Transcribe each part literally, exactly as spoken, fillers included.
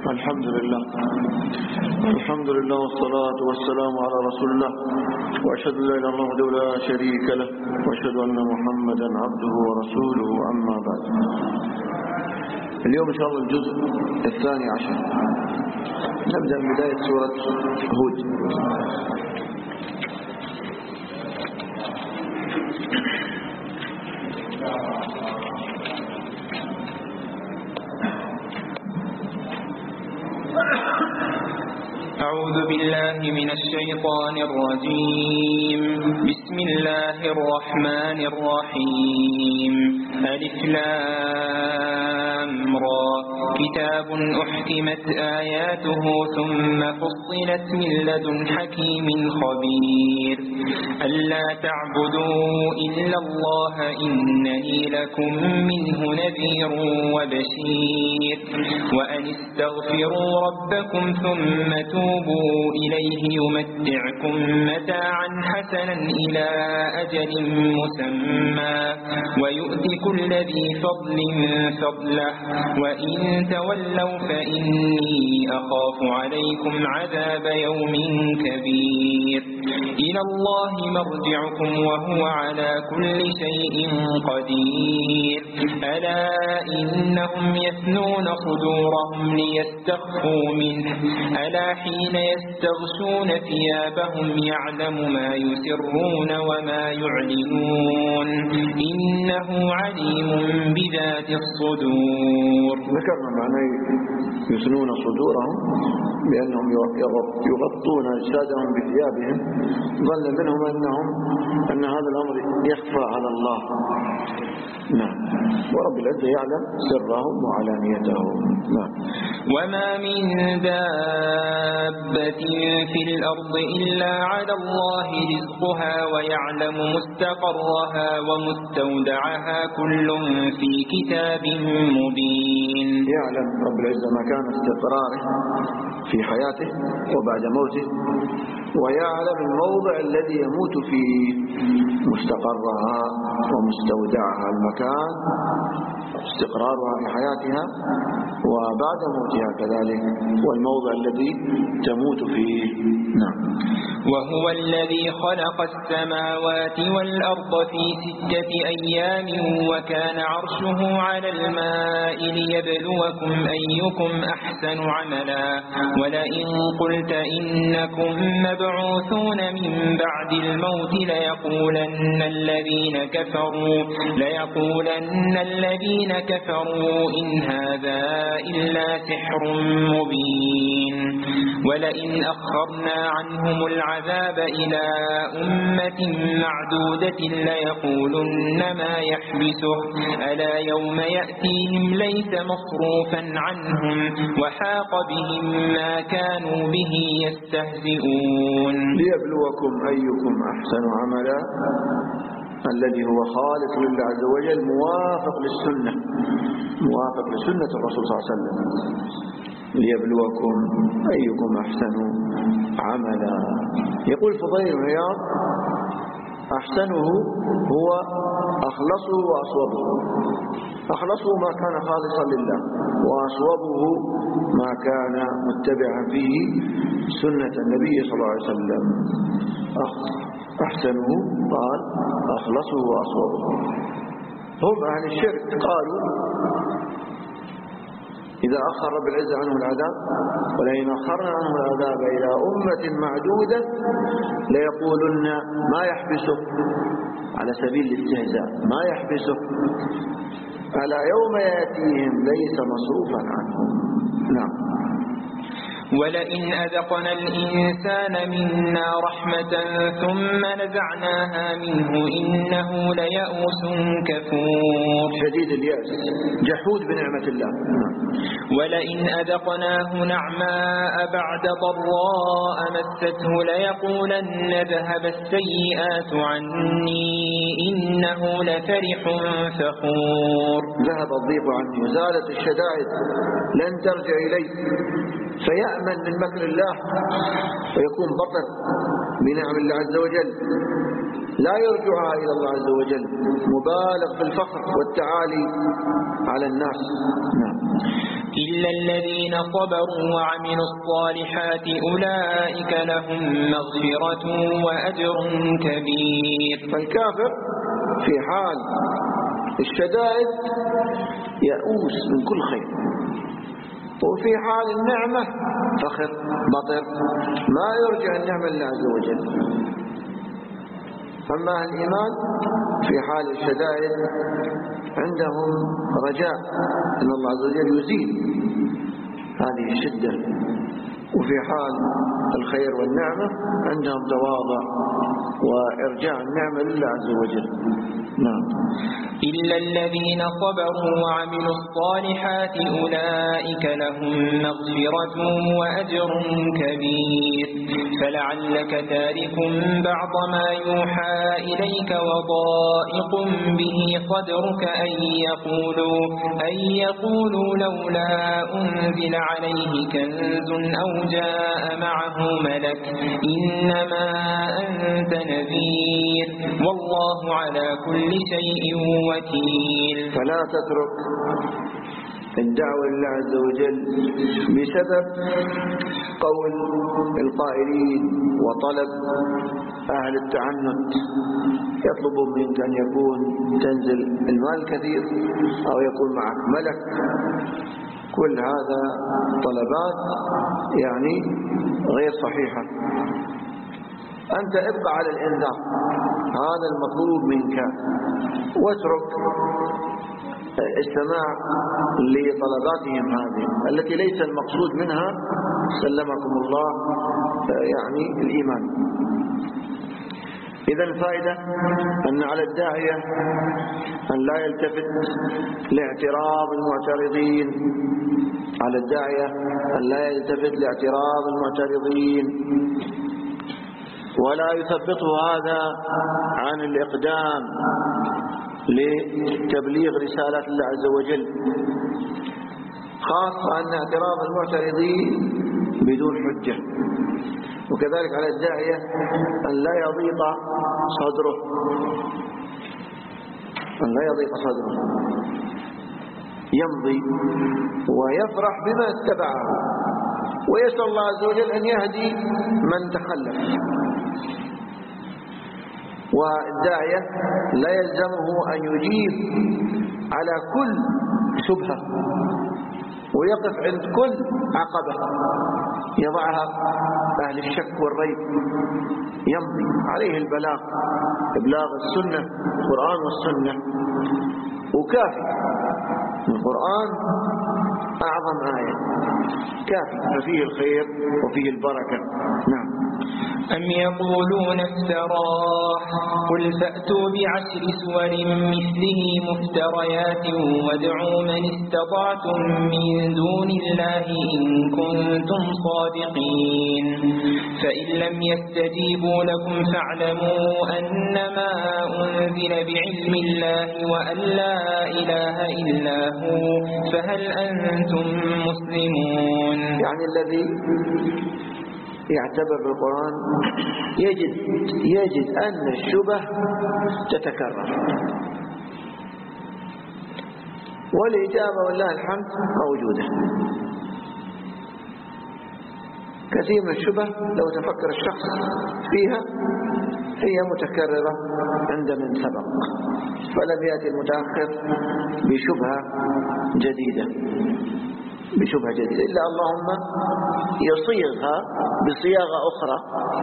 الحمد لله الحمد لله والصلاة والسلام على رسول الله، وأشهد أن لا إله إلا الله وحده لا شريك له، وأشهد أن محمدا عبده ورسوله، أما بعد. اليوم إن شاء الله الجزء الثاني عشر، نبدأ من بداية سورة هود. أعوذ بالله من الشيطان الرجيم. بسم الله الرحمن الرحيم. ألف لام را كتاب أحكمت آياته ثم فصلت من لدن حكيم خبير ألا تعبدوا إلا الله إنني لكم منه نذير وبشير وأن استغفروا ربكم ثم توبوا إليه يمتعكم متاعا حسنا إلى أجل مسمى ويؤتي كل ذي فضل فضله وإن تولوا فإني أخاف عليكم عذاب يوم كبير إلى الله مرجعكم وهو على كل شيء قدير ألا إنهم يثنون صدورهم ليستخفوا منه ألا حين يستغشون ثيابهم يعلم ما يسرون وما يعلنون إنه عليم بذات الصدور. ذكرنا معنى يثنون صدورهم بأنهم يغطون أجسادهم بثيابهم، ظن منهم أنهم أن هذا الأمر يخفى على الله. نعم، ورب العزة يعلم سرهم وعلانيتهم. نعم. وما من دابة في الأرض إلا على الله رزقها ويعلم مستقرها ومستودعها كل في كتاب مبين. يعلم رب العزة مكان استقراره في حياته وبعد موته، ويعلم الموضع الذي يموت فيه، مستقرها ومستودعها، المكان استقرارها في حياتها وبعد موتها كذلك، والموضع الذي تموت فيه. نعم. وهو الذي خلق السماوات والأرض في ستة أيام وكان عرشه على الماء ليبلوكم أيكم أحسن عملا ولئن قلت إنكم مبعوثون من بعد الموت ليقولن الذين كفروا ليقولن الذين كفروا إن هذا إلا سحر مبين ولئن أخرنا عنهم العذاب إلى أمة معدودة ليقولن ما يحبسه ألا يوم يأتيهم ليس مصروفا عنهم وحاق بهم ما كانوا به يستهزئون. ليبلوكم أيكم أحسن عملا، الذي هو خالق لله عز وجل، موافق للسنة موافق لسنة الرسول صلى الله عليه وسلم. ليبلوكم أيكم أحسن عملا. يقول فضيل بن عياض: أحسنه هو أخلصه وأصوبه. أخلصه ما كان خالصا لله، وأصوبه ما كان متبعا فيه سنة النبي صلى الله عليه وسلم. أحسنه قال أخلصه وأصوبه. هم أهل الشرك قالوا إذا أخر رب العزة عنهم العذاب ولئن أخرنا عنهم العذاب إلى أمة معدودة ليقولن ما يحبسه، على سبيل الاستهزاء، ما يحبسه ألا يوم يأتيهم ليس مصروفا عنهم. نعم. ولئن أذقنا الإنسان منا رحمة ثم نزعناها منه إنه ليأوس كفور. شديد اليأس، جحود بنعمة الله. ولئن أذقناه نعماء بعد ضراء مسته ليقولن ذهب السيئات عني إنه لفرح فخور. ذهب الضيق عني وزالت الشدائد، لن ترجع إلي، فيأمن من مكر الله ويكون بطر بنعم الله عز وجل، لا يرجعها إلى الله عز وجل، مبالغ في الفخر والتعالي على الناس. نعم. إلا الذين صبروا وعملوا الصالحات أولئك لهم مغفرة وأجر كبير. فالكافر في حال الشدائد يئوس من كل خير، وفي حال النعمة فخر بطر ما يرجع النعمة لله عز وجل. أما أهل الإيمان في حال الشدائد عندهم رجاء أن الله عز وجل يزيل هذه الشدة، وفي حال الخير والنعمة عندهم تواضع وإرجاع النعمة لله عز وجل. نعم. إلا الذين صبروا وعملوا الصالحات أولئك لهم مغفرة وأجر كبير. فلعلك تارك بعض ما يوحى إليك وضائق به صدرك أن يقولوا, أن يقولوا لولا أنزل عليه كنز أو جاء معه ملك إنما أنت نذير والله على كل شيء وكيل. فلا تترك الدعوة لله عز وجل بسبب قول القائلين وطلب أهل التعنت، يطلبون منك أن يكون تنزل المال كثير أو يكون معك ملك. كل هذا طلبات يعني غير صحيحة. أنت ابقى على الإنذار، هذا المطلوب منك، واترك السماع لطلباتهم هذه التي ليس المقصود منها سلمكم الله يعني الإيمان. إذا الفائدة أن على الداعية أن لا يلتفت لاعتراض المعترضين، على الداعية أن لا يلتفت لاعتراض المعترضين ولا يثبطه هذا عن الإقدام لتبليغ رسالة الله عز وجل، خاصة أن اعتراض المعترضين بدون حجة. وكذلك على الداعية أن لا يضيق صدره، أن لا يضيق صدره، يمضي ويفرح بما اتبعه ويسأل الله عز وجل أن يهدي من تخلف. والداعية لا يلزمه أن يجيب على كل شبهة ويقف عند كل عقبة يضعها أهل الشك والريب. يمضي عليه البلاغ، إبلاغ السنة، القرآن والسنة، وكافي. القرآن أعظم آية، كافي، ففيه الخير وفيه البركة. نعم. أم يقولون افتراه قل فأتوا بعشر سور مثله مفتريات وادعوا من استطعتم من دون الله إن كنتم صادقين فإن لم يستجيبوا لكم فاعلموا أنما أنزل بعلم الله وأن لا إله إلا هو فهل أنتم مسلمون. يعني الذي يعتبر بالقرآن يجد, يجد أن الشبه تتكرر، والإجابة والله الحمد موجودة. كثير من الشبه لو تفكر الشخص فيها هي متكررة عند من سبق، فلم يأتي المتأخر بشبهة جديدة بشبهة جديدة إلا اللهم يصيغها بصياغة أخرى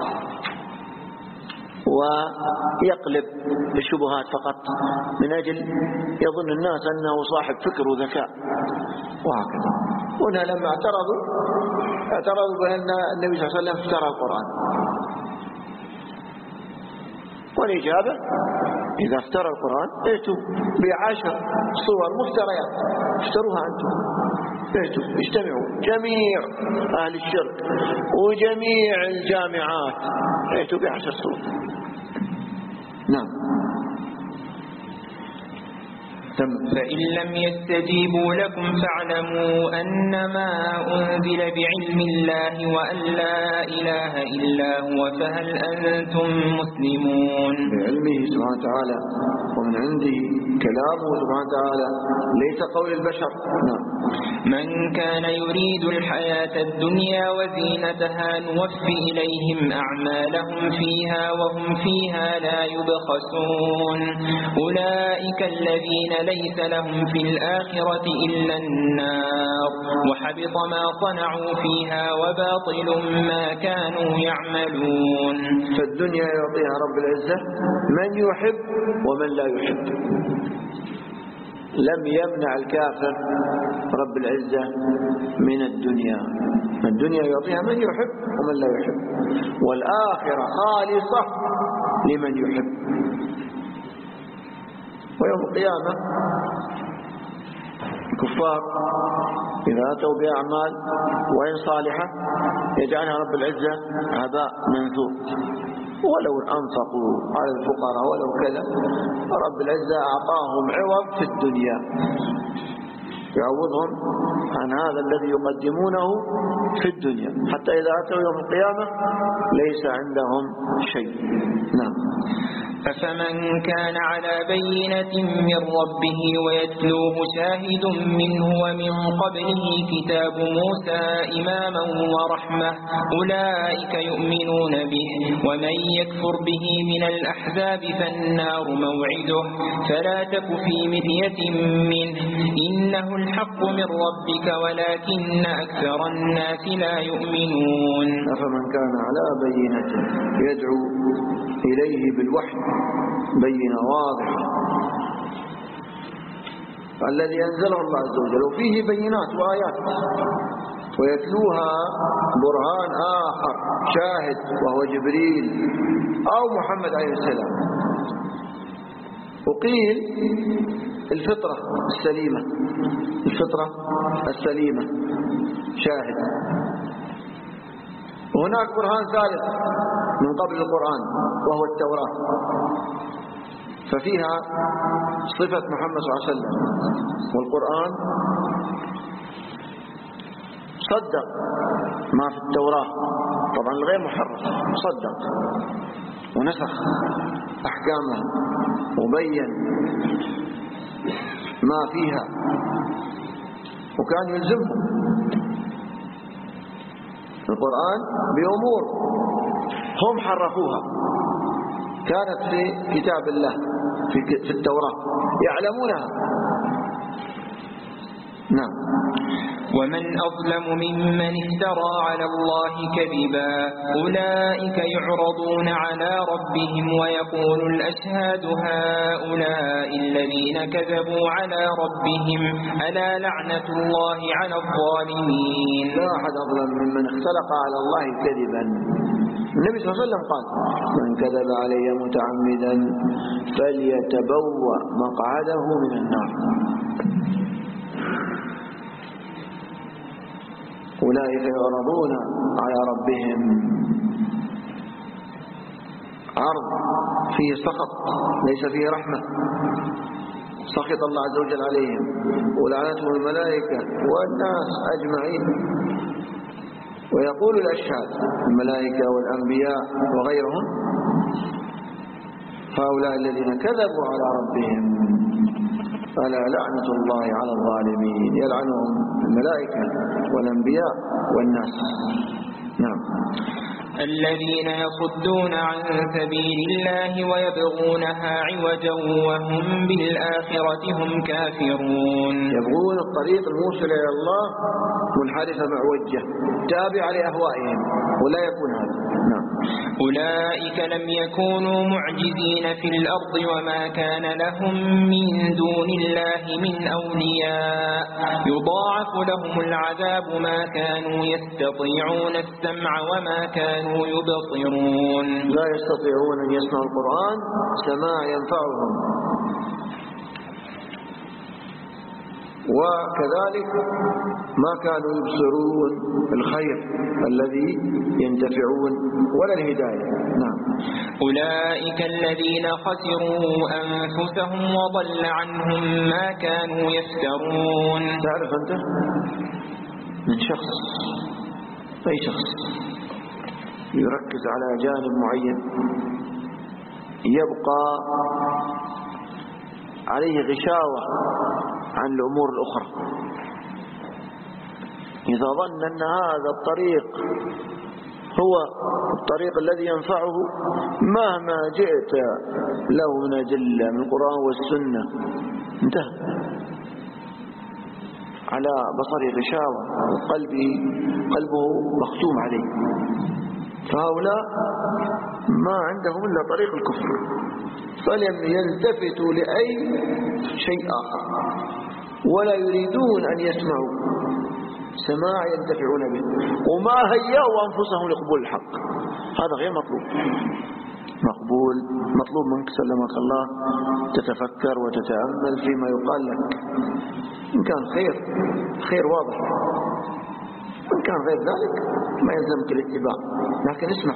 ويقلب الشبهات فقط من أجل يظن الناس أنه صاحب فكر وذكاء وهكذا. هنا لما اعترضوا اعترضوا بأن النبي صلى الله عليه وسلم افترى القرآن، والإجابة إذا افترى القرآن ائتوا بعشر صور مفتريات افتروها أنتم، ائتوا اجتمعوا جميع أهل الشرك وجميع الجامعات ائتوا بعشر صور. نعم. فإن لم يستجيبوا لكم فاعلموا أنما أنزل بعلم الله وأن لا إله إلا هو فهل أنتم مسلمون. بعلمه سبحانه وتعالى ومن عنده كلامه سبحانه وتعالى ليس قول البشر. نعم. من كان يريد الحياة الدنيا وزينتها نوفي إليهم أعمالهم فيها وهم فيها لا يبخسون. أولئك الذين ليس لهم في الآخرة إلا النار وحبط ما صنعوا فيها وباطل ما كانوا يعملون. فالدنيا يعطيها رب العزة من يحب ومن لا يحب. لم يمنع الكافر رب العزة من الدنيا. الدنيا يعطيها من يحب ومن لا يحب، والآخرة خالصة لمن يحب. ويوم القيامة الكفار إذا أتوا بأعمال وإن صالحة يجعلها رب العزة هباء منثور، ولو أنفقوا على الفقراء ولو كذا رب العزة أعطاهم عوض في الدنيا يعوضهم عن هذا الذي يقدمونه في الدنيا، حتى إذا أتوا يوم القيامة ليس عندهم شيء. نعم. أفمن كان على بينة من ربه ويتلوه شاهد منه ومن قبله كتاب موسى إماما ورحمة أولئك يؤمنون به، ومن يكفر به من الأحزاب فالنار موعده فلا تك في مرية منه إنه الحق من ربك ولكن أكثر الناس لا يؤمنون. أفمن كان على بينة يدعو إليه بالوحي بينة واضحة الذي أنزله الله عز وجل وفيه بينات وآيات، ويتلوها برهان آخر شاهد وهو جبريل أو محمد عليه السلام، وقيل الفطرة السليمة الفطرة السليمة شاهد. وهناك برهان ثالث من قبل القرآن وهو التوراة، ففيها صفة محمد صلى الله عليه وسلم، والقرآن صدق ما في التوراة طبعا الغير محرف، صدق ونسخ أحكامها وبين ما فيها وكان يلزمهم القرآن بأمور هم حرفوها كانت في كتاب الله في التوراة يعلمونها. نعم. ومن أظلم ممن افترى على الله كذبا أولئك يعرضون على ربهم ويقول الأشهاد هؤلاء الذين كذبوا على ربهم ألا لعنة الله على الظالمين. لا أحد أظلم ممن اختلق على الله كذبا. النبي صلى الله عليه وسلم قال من كذب علي متعمدا فليتبوأ مقعده من النار. أولئك يعرضون على ربهم عرض فيه سخط ليس فيه رحمة، سخط الله عز وجل عليهم ولعنتهم الملائكة والناس أجمعين. ويقول الأشهاد الملائكة والأنبياء وغيرهم هؤلاء الذين كذبوا على ربهم ألا لعنة الله على الظالمين، يلعنهم الملائكة والأنبياء والناس. نعم. الذين يصدون عن سبيل الله ويبغونها عوجا وهم بالآخرة هم كافرون. يبغون الطريق الموصل إلى الله منحرفة معوجة تابعة لأهوائهم ولا يكون هذا. نعم. أولئك لم يكونوا معجزين في الأرض وما كان لهم من دون الله من أولياء يضاعف لهم العذاب ما كانوا يستطيعون السمع وما كانوا يبصرون. لا يستطيعون أن يسمعوا القرآن سماع ينفعهم وكذلك ما كانوا يبصرون الخير الذي ينتفعون ولا الهداية. نعم. أولئك الذين خسروا أنفسهم وضل عنهم ما كانوا يفترون. تعرف أنت من شخص، أي شخص يركز على جانب معين يبقى عليه غشاوة عن الأمور الأخرى، إذا ظن أن هذا الطريق هو الطريق الذي ينفعه مهما جئت له من أدلة من القرآن والسنة انتهى، على بصره غشاوة وقلبه قلبه مختوم عليه. فهؤلاء ما عندهم إلا طريق الكفر، فلم يلتفتوا لأي شيء آخر ولا يريدون أن يسمعوا سماع ينتفعون به، وما هيأوا أنفسهم لقبول الحق. هذا غير مطلوب. مقبول مطلوب منك سلمك الله تتفكر وتتأمل فيما يقال لك، إن كان خير خير واضح، وإن كان غير ذلك ما يلزمك الاتباع، لكن اسمع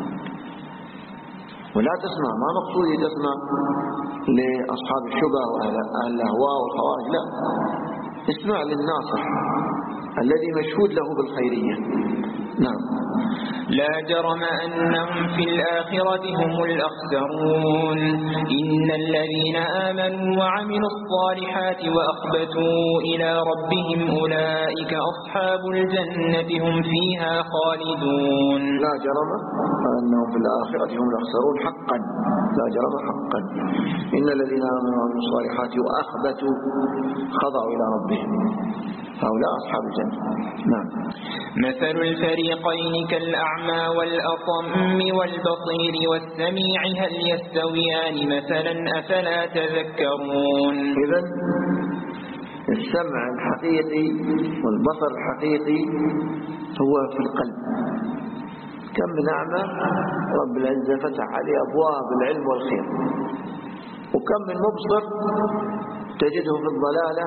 ولا تسمع. ما مقصودي تسمع لأصحاب الشبه وأهل الأهواء والخوارج، لا، اسمع للناصح الذي مشهود له بالخيرية. نعم. لا جرم أنهم في الآخرة هم الأخسرون. إن الذين آمنوا وعملوا الصالحات وأخبتوا إلى ربهم أولئك أصحاب الجنة هم فيها خالدون. لا جرم أنهم في الآخرة هم الأخسرون حقا، لا جرم حقا. إن الذين آمنوا وعملوا الصالحات وأخبتوا خضعوا إلى ربهم هؤلاء أصحاب الجنة. نعم. مثل الفريقين كالأعمى والأصم والبصير والسميع هل يستويان مثلا أفلا تذكرون. إذن السمع الحقيقي والبصر الحقيقي هو في القلب. كم من أعمى رب العزة فتح عليه أبواب العلم والخير، وكم من مبصر تجده في الضلالة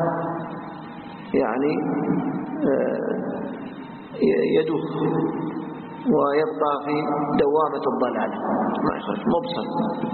يعني يدوخ ويبقى في دوامة الضلالة ما يخرج مبصر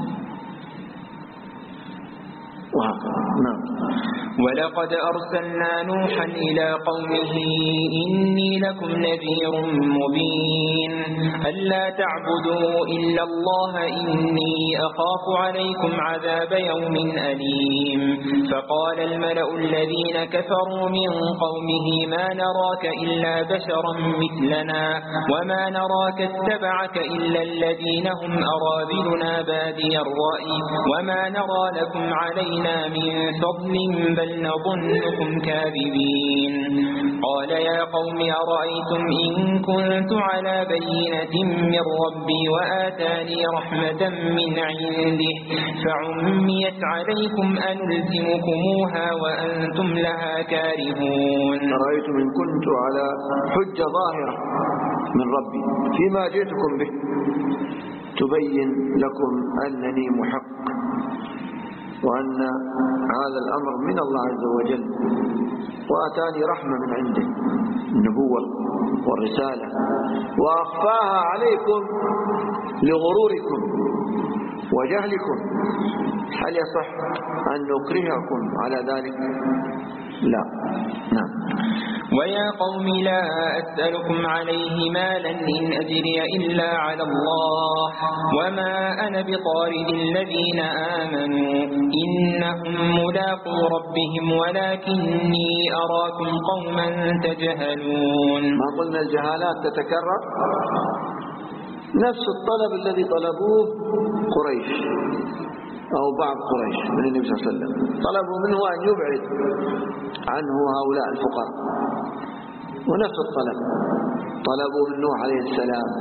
وهكذا. نعم. ولقد أرسلنا نوحا إلى قومه إني لكم نذير مبين ألا تعبدوا إلا الله إني أخاف عليكم عذاب يوم أليم. فقال الملأ الذين كفروا من قومه ما نراك إلا بشرا مثلنا وما نراك اتبعك إلا الذين هم أراذلنا بادي الرأي وما نرى لكم علينا من فضل بل نظنكم كاذبين. قال يا قوم أرأيتم إن كنت على بينة من ربي وآتاني رحمة من عنده فعميت عليكم أنلزمكموها وأنتم لها كارهون. أرأيتم إن كنت على حجة ظاهرة من ربي فيما جئتكم به تبين لكم أنني محق وأن هذا الأمر من الله عز وجل وآتاني رحمة من عنده النبوة والرسالة وأخفاها عليكم لغروركم وجهلكم، هل يصح أن نكرهكم على ذلك؟ لا. نعم. ويا قوم لا أسألكم عليه مالا إن أجري إلا على الله وما أنا بطارد الذين آمنوا إنهم ملاقو ربهم ولكني أراكم قوما تجهلون. ما قلنا الجهالات تتكرر؟ نفس الطلب الذي طلبوه قريش أو بعض قريش من النبي صلى الله عليه وسلم، طلبوا منه أن يبعد عنه هؤلاء الفقراء، ونفس الطلب طلبوا من نوح عليه السلام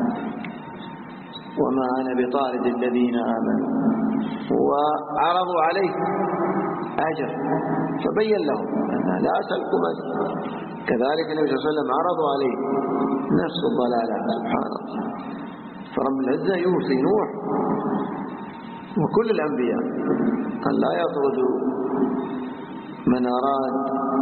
وما أنا بطارد الذين آمنوا، وعرضوا عليه أجر فبين لهم أن لا أسألكم أجر. كذلك النبي صلى الله عليه وسلم عرضوا عليه نفس الضلالات. سبحان الله. فرب العزة يوصي نوح وكل الأنبياء أن لا يطردوا من أراد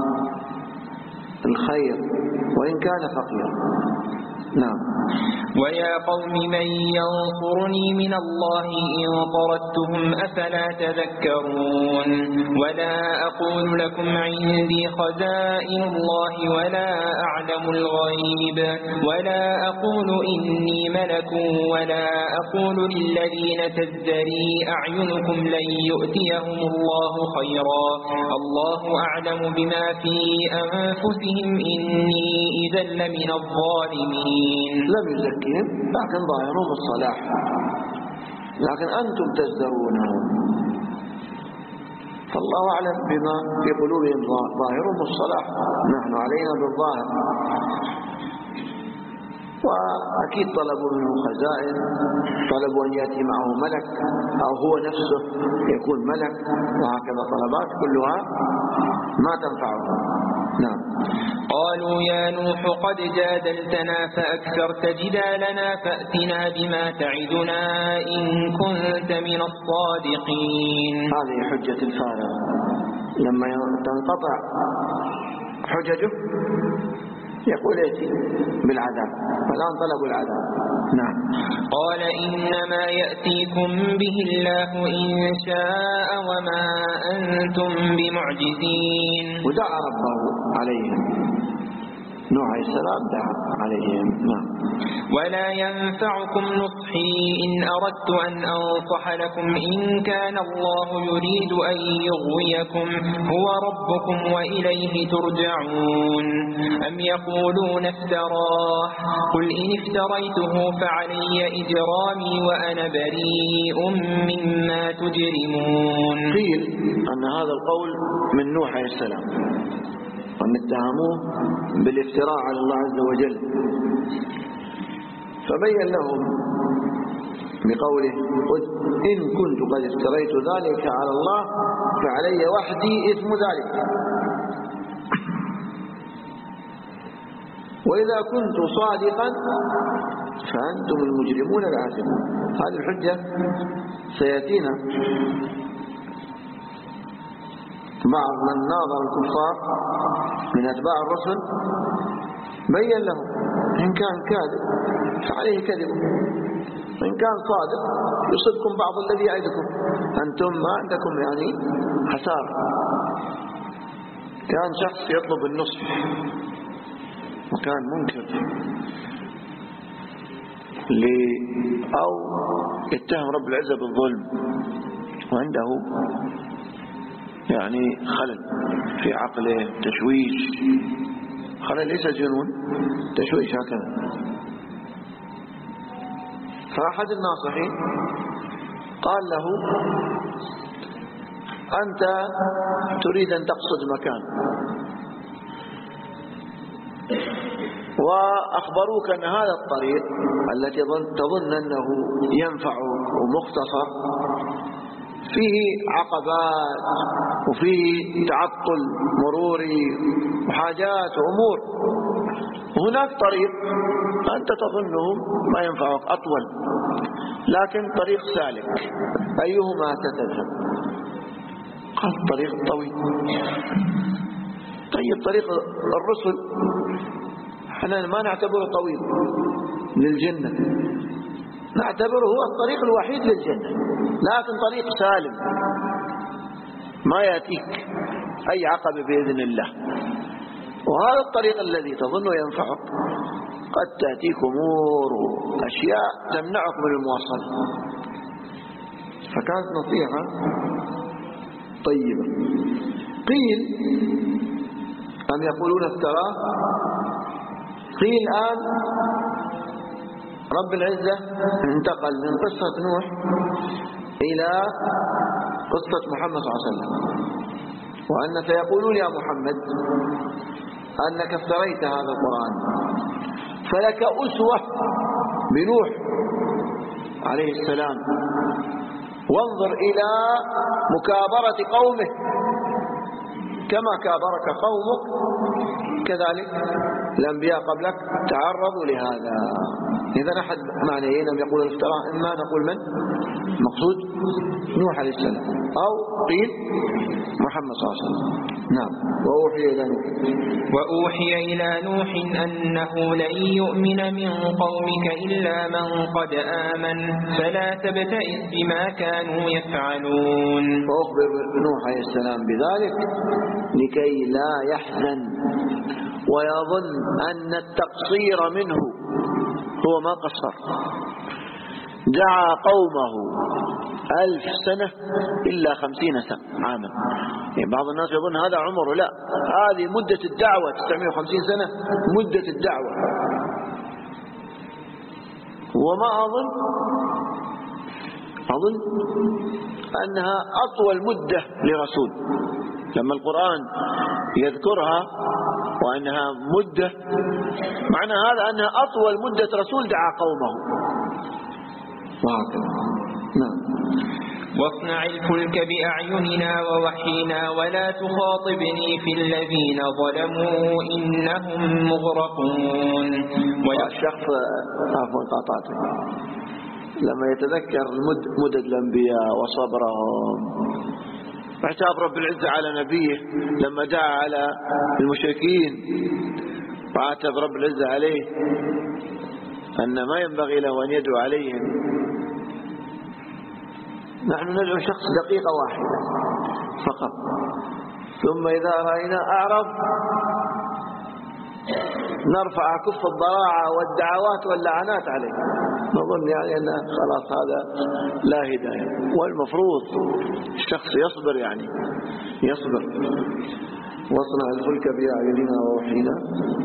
الخير وإن كان فقيرا. نعم. ويا قوم من ينصرني من الله إن طردتهم أفلا تذكرون. ولا أقول لكم عندي خزائن الله ولا أعلم الغيب ولا أقول إني ملك ولا أقول للذين تزدري أعينكم لن يؤتيهم الله خيرا الله أعلم بما في أنفسهم إني إذا لمن الظالمين. لم يزكيهم لكن ظاهرهم الصلاح، لكن أنتم تزدرونهم، فالله أعلم بما في قلوبهم، ظاهرهم الصلاح، نحن علينا بالظاهر. وأكيد طلبوا منه خزائن، طلبوا أن يأتي معه ملك أو هو نفسه يكون ملك، وهكذا طلبات كلها ما تنفعهم. نعم. قالوا يا نوح قد جادلتنا فأكثرت جدالنا فأتنا بما تعدنا إن كنت من الصادقين. هذه حجة الفارغ، لما تنقطع حججه يقول ائتي بالعذاب، فالآن طلبوا العذاب. نعم. قال إنما يأتيكم به الله إن شاء وما أنتم بمعجزين. ودعا ربه عليهم، نوح عليه السلام دعا عليهم. نعم. ولا ينفعكم نصحي إن أردت أن أنصح لكم إن كان الله يريد أن يغويكم هو ربكم وإليه ترجعون. أم يقولون افتراه قل إن افتريته فعلي إجرامي وأنا بريء مما تجرمون. قيل أن هذا القول من نوح عليه السلام، وأن اتهموه بالافتراء على الله عز وجل، فبين لهم بقوله قل إن كنت قد افتريت ذلك على الله فعلي وحدي إثم ذلك، وإذا كنت صادقا فأنتم المجرمون الآثمون. هذه الحجة سيأتينا. بعض من ناظر الكفار من أتباع الرسل بين لهم إن كان كاذب فعليه كذبه، وإن كان صادق يصبكم بعض الذي يعدكم، أنتم ما عندكم يعني حسار. كان شخص يطلب النصح وكان منكر أو يتهم رب العزة بالظلم، وعنده يعني خلل في عقله، تشويش، خلل ليس جنون، تشويش هكذا. فأحد الناصحين قال له أنت تريد أن تقصد مكان وأخبروك أن هذا الطريق التي تظن أنه ينفع ومختصر فيه عقبات وفيه تعطل مروري وحاجات وأمور، وهناك طريق أنت تظنه ما ينفعك أطول لكن طريق سالك، أيهما تذهب؟ قال الطريق الطويل. طيب طريق الرسل احنا ما نعتبره طويل للجنة، نعتبره هو الطريق الوحيد للجنة، لكن طريق سالم ما يأتيك أي عقبة بإذن الله، وهذا الطريق الذي تظنه ينفعك قد تأتيك أمور وأشياء تمنعك من المواصلة. فكانت نصيحة طيبة. قيل أم يقولون افتراه، قيل الآن رب العزة انتقل من قصة نوح إلى قصة محمد صلى الله عليه وسلم، وأن سيقولون يا محمد أنك افتريت هذا القرآن، فلك أسوة بنوح عليه السلام، وانظر إلى مكابرة قومه كما كابرك قومك كذلك الأنبياء قبلك تعرضوا لهذا. إذا أحد معنيين يقول الافتراء، إما نقول من مقصود نوح عليه السلام، أو قيل محمد صلى الله عليه وسلم. نعم. وأوحي إلى نوح وأوحي إلى نوح أنه لن يؤمن من قومك إلا من قد آمن فلا تبتئس بما كانوا يفعلون. وأخبر نوح عليه السلام بذلك لكي لا يحزن ويظن أن التقصير منه هو ما قصر. دعا قومه ألف سنة إلا خمسين سنة عاما. يعني بعض الناس يظن هذا عمره، لا، هذه مدة الدعوة تسعمائة وخمسين سنة مدة الدعوة. وما أظن أظن أنها أطول مدة لرسول، لما القرآن يذكرها وأنها مدة معنى هذا أنها أطول مدة رسول دعا قومه. وهكذا. نعم. واصنع الفلك بأعيننا ووحينا ولا تخاطبني في الذين ظلموا إنهم مغرقون. والشخص عفوا قاطعته لما يتذكر مدد الأنبياء وصبرهم واعتاب رب العزة على نبيه لما دعا على المشركين وعاتب رب العزة عليه أن ما ينبغي له أن يدعو عليهم. نحن ندعو شخص دقيقة واحدة فقط، ثم إذا رأينا أعرض نرفع كف الضراعة والدعوات واللعنات عليه، نظن يعني أن خلاص هذا لا هداية. والمفروض الشخص يصبر، يعني يصبر. واصنع الفلك بأعيننا ووحينا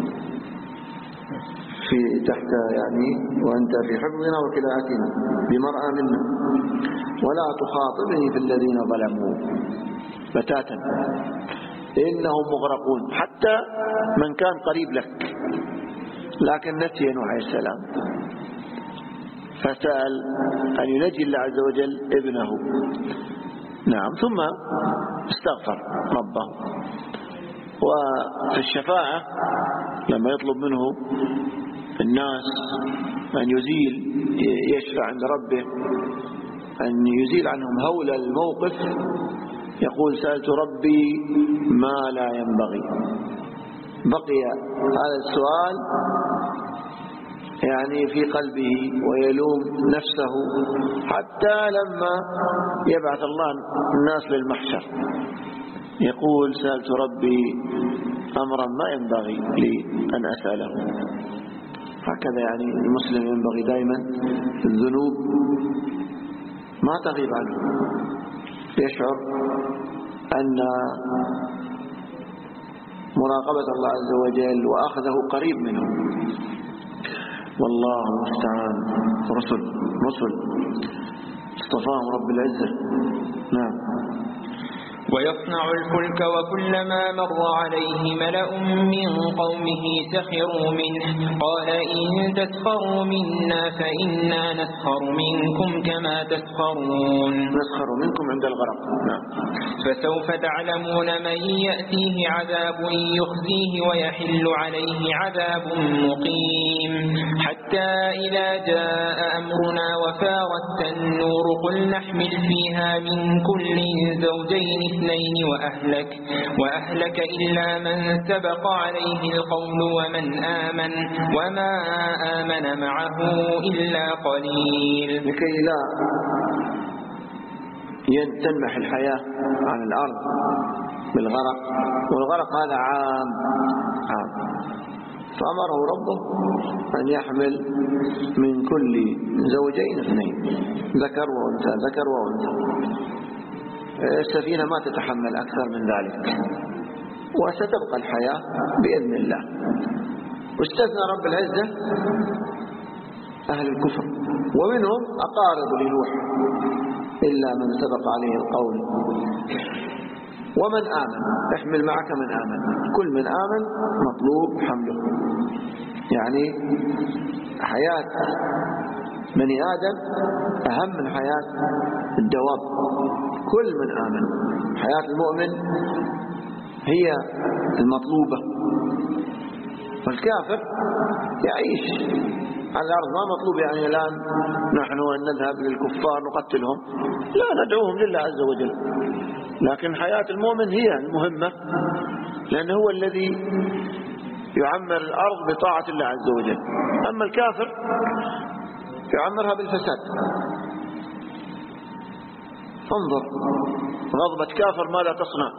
في تحت يعني وأنت في حفظنا وكلاءتنا بمرأى منا ولا تخاطبني في الذين ظلموا بتاتا إنهم مغرقون. حتى من كان قريب لك لكن نسي نوح عليه السلام فسأل أن ينجي الله عز وجل ابنه. نعم. ثم استغفر ربه. وفي الشفاعة لما يطلب منه الناس أن يزيل يشفع عند ربه أن يزيل عنهم هول الموقف يقول سألت ربي ما لا ينبغي. بقي هذا السؤال يعني في قلبه ويلوم نفسه حتى لما يبعث الله الناس للمحشر يقول سألت ربي أمرا ما ينبغي لي أن أسأله. هكذا يعني المسلم ينبغي دائما الذنوب ما تغيب عنه، يشعر أن مراقبة الله عز وجل وأخذه قريب منه. والله المستعان. رسل رسل اصطفاهم رب العزة. نعم. ويصنع الفلك وكلما مر عليه ملأ من قومه سخروا منه قال إن تسخروا منا فإنا نسخر منكم كما تسخرون. نسخر منكم عند الغرق. نعم. فسوف تعلمون من يأتيه عذاب يخزيه ويحل عليه عذاب مقيم حتى إذا جاء أمرنا وفارت النور قل نحمل فيها من كل زوجين اثنين وأهلك, وأهلك إلا من سبق عليه القول ومن آمن وما آمن معه إلا قليل. لكي لا تنمح الحياة عن الأرض بالغرق، والغرق هذا عام عام فأمره ربه أن يحمل من كل زوجين اثنين ذكر وأنثى ذكر وأنثى. السفينة ما تتحمل أكثر من ذلك وستبقى الحياة بإذن الله. واستثنى رب العزة أهل الكفر ومنهم أقارب لنوح إلا من سبق عليه القول ومن آمن. احمل معك من آمن، كل من آمن مطلوب حمله. يعني حياة بني آدم أهم من حياة الدواب. كل من آمن، حياة المؤمن هي المطلوبة. والكافر يعيش على الأرض. ما مطلوب يعني الآن نحن أن نذهب للكفار نقتلهم، لا، ندعوهم لله عز وجل. لكن حياة المؤمن هي المهمة، لأنه هو الذي يعمر الأرض بطاعة الله عز وجل. أما الكافر يعمرها بالفساد. انظر غضبة كافر ماذا تصنع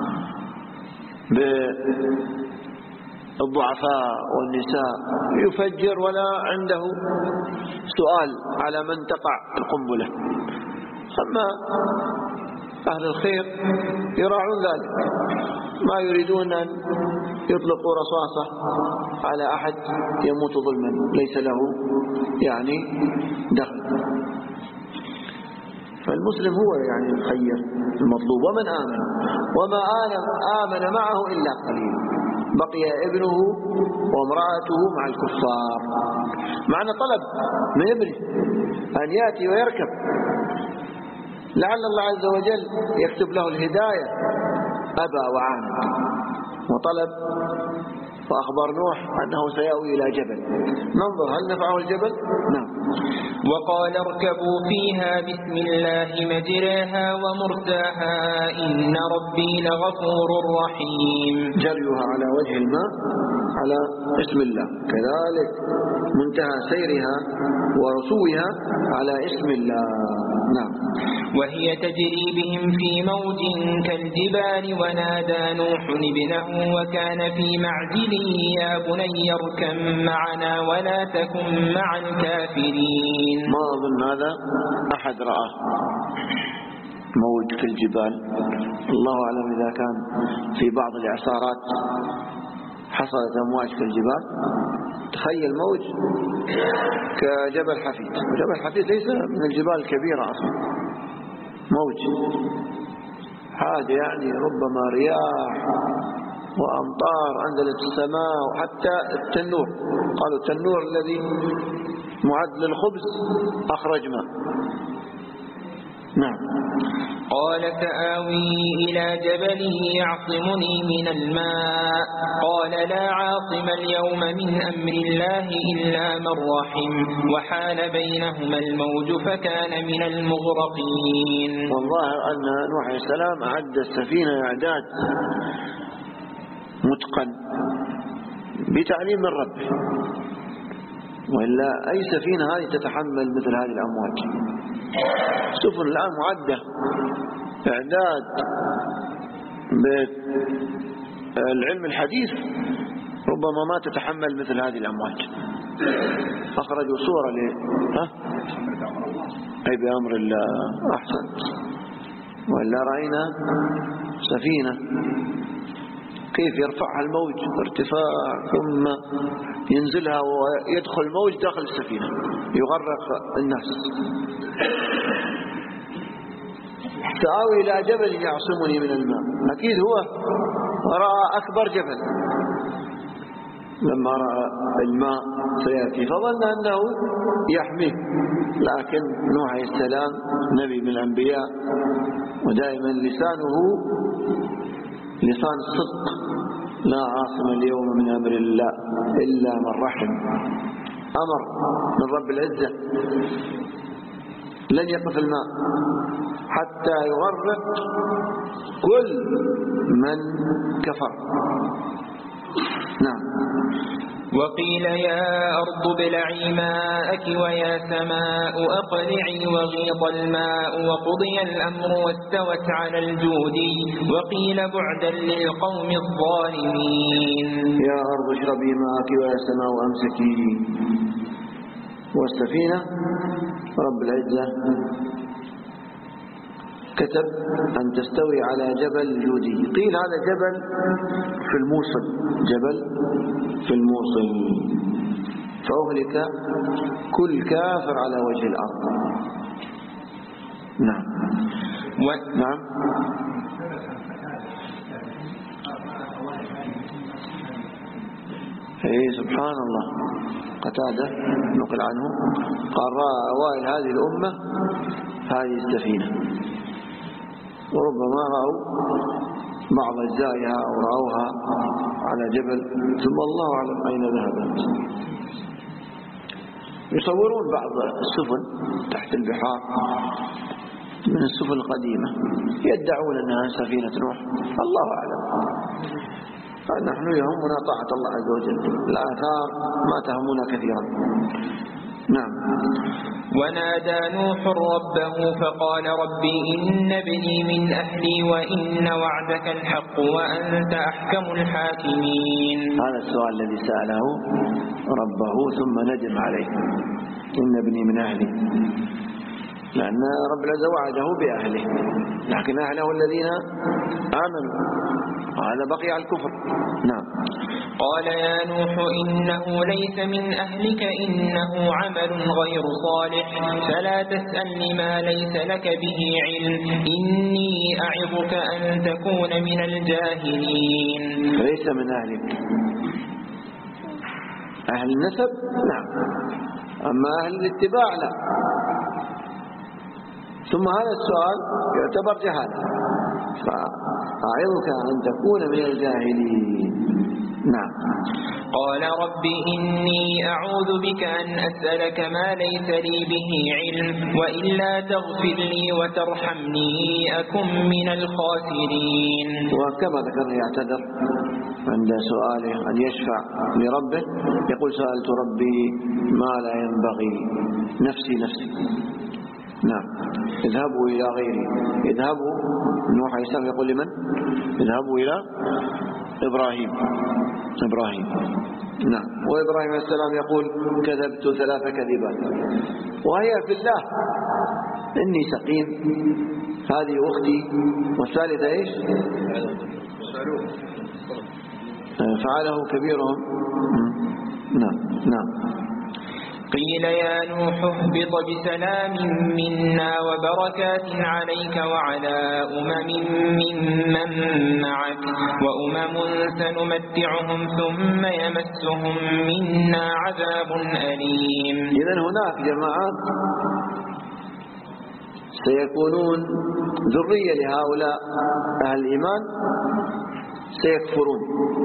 بالضعفاء والنساء، يفجر ولا عنده سؤال على من تقع القنبلة. أما أهل الخير يراعون ذلك، ما يريدون أن يطلقوا رصاصة على أحد يموت ظلما ليس له يعني دخل. فالمسلم هو يعني الخير المطلوب. ومن آمن وما آمن معه إلا قليل، بقي ابنه وامرأته مع الكفار. معنى طلب من ابنه أن يأتي ويركب، لعل الله عز وجل يكتب له الهداية، أبى وعاند وطلب. فأخبر نوح أنه سيأوي إلى جبل. ننظر هل نفعه الجبل؟ نعم. وقال اركبوا فيها بسم الله مجراها ومرساها إن ربي لغفور رحيم. جريها على وجه الماء على اسم الله، كذلك منتهى سيرها ورسوها على اسم الله. نعم. وهي تجري بهم في موج كالجبال ونادى نوح ابنه وكان في معزل يا بني اركب معنا ولا تكن مع الكافرين. ما أظن هذا أحد رآه موج كالجبال، الله أعلم إذا كان في بعض الإعصارات حصلت أمواج كالجبال. تخيل موج كجبل حفيد، وجبل حفيد ليس من الجبال الكبيرة أصلا، موج هذا يعني ربما رياح وأمطار أنزلت السماء، وحتى التنور، قالوا التنور الذي معد للخبز أخرج ماء. نعم. قال سآوي إلى جبل يعصمني من الماء قال لا عاصم اليوم من أمر الله إلا من رحم وحال بينهما الموج فكان من المغرقين. والله أن نوح عليه السلام أعد السفينة إعداد متقن بتعليم من ربه، وإلا أي سفينة هذه تتحمل مثل هذه الأمواج. سفن الآن معدة إعداد بالعلم الحديث ربما ما تتحمل مثل هذه الأمواج. أخرجوا صورة ل ها أي بأمر الله. أحسن. وإلا رأينا سفينة كيف يرفعها الموج ارتفاع ثم ينزلها ويدخل الموج داخل السفينة يغرق الناس. سآوي إلى جبل يعصمني من الماء، أكيد هو رأى أكبر جبل لما رأى الماء سيأتي فظن أنه يحميه، لكن نوح عليه السلام نبي من الأنبياء ودائما لسانه لسان الصدق، لا عاصم اليوم من أمر الله إلا من رحم. أمر من رب العزة لن يقف الماء حتى يغرق كل من كفر. نعم. وقيل يا أرض ابلعي ماءك ويا سماء أقلعي وغيض الماء وقضي الأمر واستوت على الجود وقيل بعدا للقوم الظالمين. يا أرض اشربي ماءك ويا سماء أمسكي. والسفينة رب العزة كتب أن تستوي على جبل جودي. قيل هذا جبل في الموصل، جبل في الموصل، فأهلك كل كافر على وجه الأرض. نعم. و... نعم. ايه سبحان الله. قتادة نقل عنه قال رأى أوائل هذه الأمة هذه السفينة، وربما رأوا بعض أجزائها أو رأوها على جبل ثم الله أعلم أين ذهبت. يصورون بعض السفن تحت البحار من السفن القديمة يدعون أنها سفينة نوح، الله أعلم. نحن يهمنا طاعة الله عز وجل، الآثار ما تهمنا كثيرا. نعم. ونادى نوح ربه فقال ربي إن ابني من أهلي وإن وعدك الحق وأنت أحكم الحاكمين. هذا السؤال الذي سأله ربه ثم ندم عليه، إن ابني من أهلي، لأن رب العزة وعده بأهله، لكن أهله الذين آمنوا، هذا بقي على الكفر. نعم. قال يا نوح إنه ليس من أهلك إنه عمل غير صالح فلا تسألني ما ليس لك به علم إني أعظك أن تكون من الجاهلين. ليس من أهلك، أهل النسب نعم، أما أهل الاتباع لا. ثم هذا السؤال يعتبر جهالة، فأعظك أن تكون من الجاهلين. نعم. قال رب إني أعوذ بك أن أسألك ما ليس لي به علم وإلا تغفر لي وترحمني أكن من الخاسرين. وكما ذكرنا يعتذر عند سؤاله أن يشفع لربه، يقول سألت ربي ما لا ينبغي، نفسي نفسي. نعم. اذهبوا إلى غيري، اذهبوا نوح عليه السلام يقول لمن؟ اذهبوا إلى إبراهيم إبراهيم نعم. وإبراهيم عليه السلام يقول كذبت ثلاث كذبات وهي في الله، إني سقيم، هذه أختي، والثالثة إيش؟ فعله كبيرهم. نعم نعم. قيل يا نوح اهبط بسلام منا وبركات عليك وعلى أمم ممن معك وأمم سنمتعهم ثم يمسهم منا عذاب أليم. إذن هناك جماعات سيكونون ذرية لهؤلاء أهل الإيمان سيكفرون،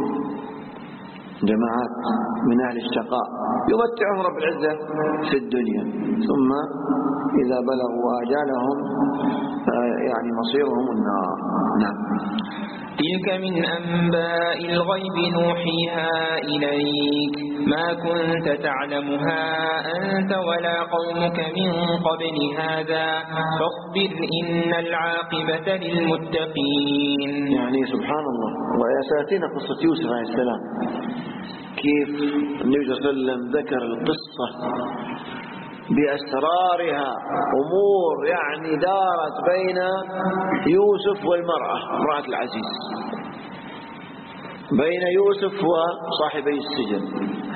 جماعات من أهل الشقاء يمتعهم رب العزة في الدنيا ثم إذا بلغوا آجالهم يعني مصيرهم النار. نعم. تلك من أنباء الغيب نوحيها إليك ما كنت تعلمها أنت ولا قومك من قبل هذا فاصبر إن العاقبة للمتقين. يعني سبحان الله. وسيأتينا قصة يوسف عليه السلام كيف النبي صلى الله عليه وسلم ذكر القصة بأسرارها، أمور يعني دارت بين يوسف والمرأة امرأة العزيز، بين يوسف وصاحبي السجن،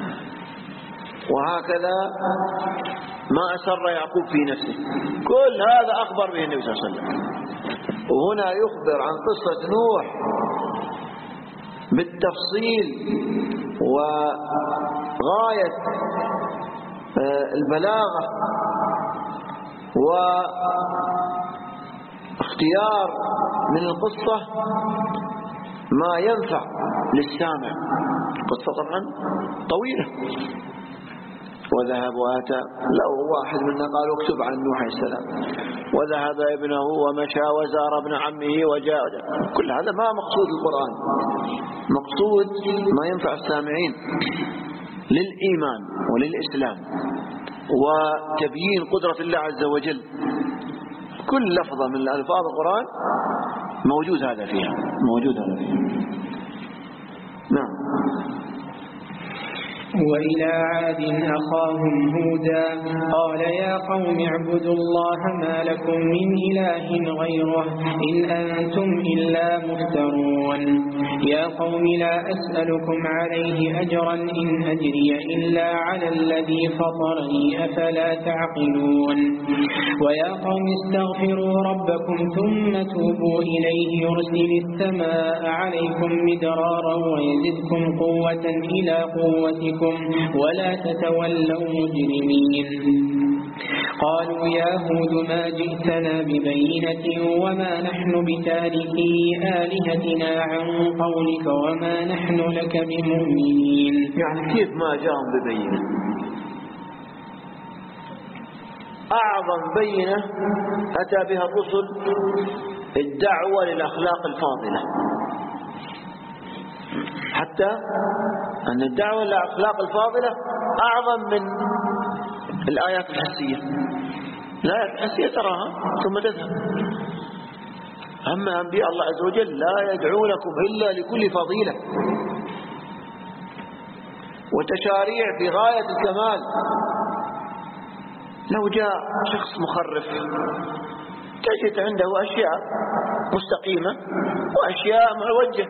وهكذا ما أسر يعقوب في نفسه، كل هذا أخبر به النبي صلى الله عليه وسلم. وهنا يخبر عن قصة نوح بالتفصيل وغاية البلاغة واختيار من القصة ما ينفع للسامع. قصة طبعا طويلة. وذهب واتى، لو واحد منا قال اكتب عن نوح عليه السلام، وذهب ابنه ومشى وزار ابن عمه وجاء، كل هذا ما مقصود القرآن، مقصود ما ينفع السامعين للإيمان وللإسلام وتبيين قدرة الله عز وجل. كل لفظة من الألفاظ القرآن موجود هذا فيها، موجود هذا فيها. نعم. وإلى عاد أخاهم هودا قال يا قوم اعبدوا الله ما لكم من إله غيره إن أنتم إلا مفترون. يا قوم لا أسألكم عليه أجرا إن أجري إلا على الذي فطرني أفلا تعقلون. ويا قوم استغفروا ربكم ثم توبوا إليه يرسل السماء عليكم مدرارا ويزدكم قوة إلى قوتكم ربكم ولا تتولوا مجرمين قالوا يا هود ما جئتنا ببينة وما نحن بتاركي آلهتنا عن قولك وما نحن لك بمؤمنين. يعني كيف ما جاءهم ببينة؟ أعظم بينة أتى بها الرسل الدعوة للأخلاق الفاضلة، حتى أن الدعوة للأخلاق الفاضلة أعظم من الآيات الحسية. الآيات الحسية تراها ثم تذهب، أما أنبياء الله عز وجل لا يدعونكم إلا لكل فضيلة وتشاريع في غاية الكمال. لو جاء شخص مخرف تجد عنده أشياء مستقيمة وأشياء معوجة،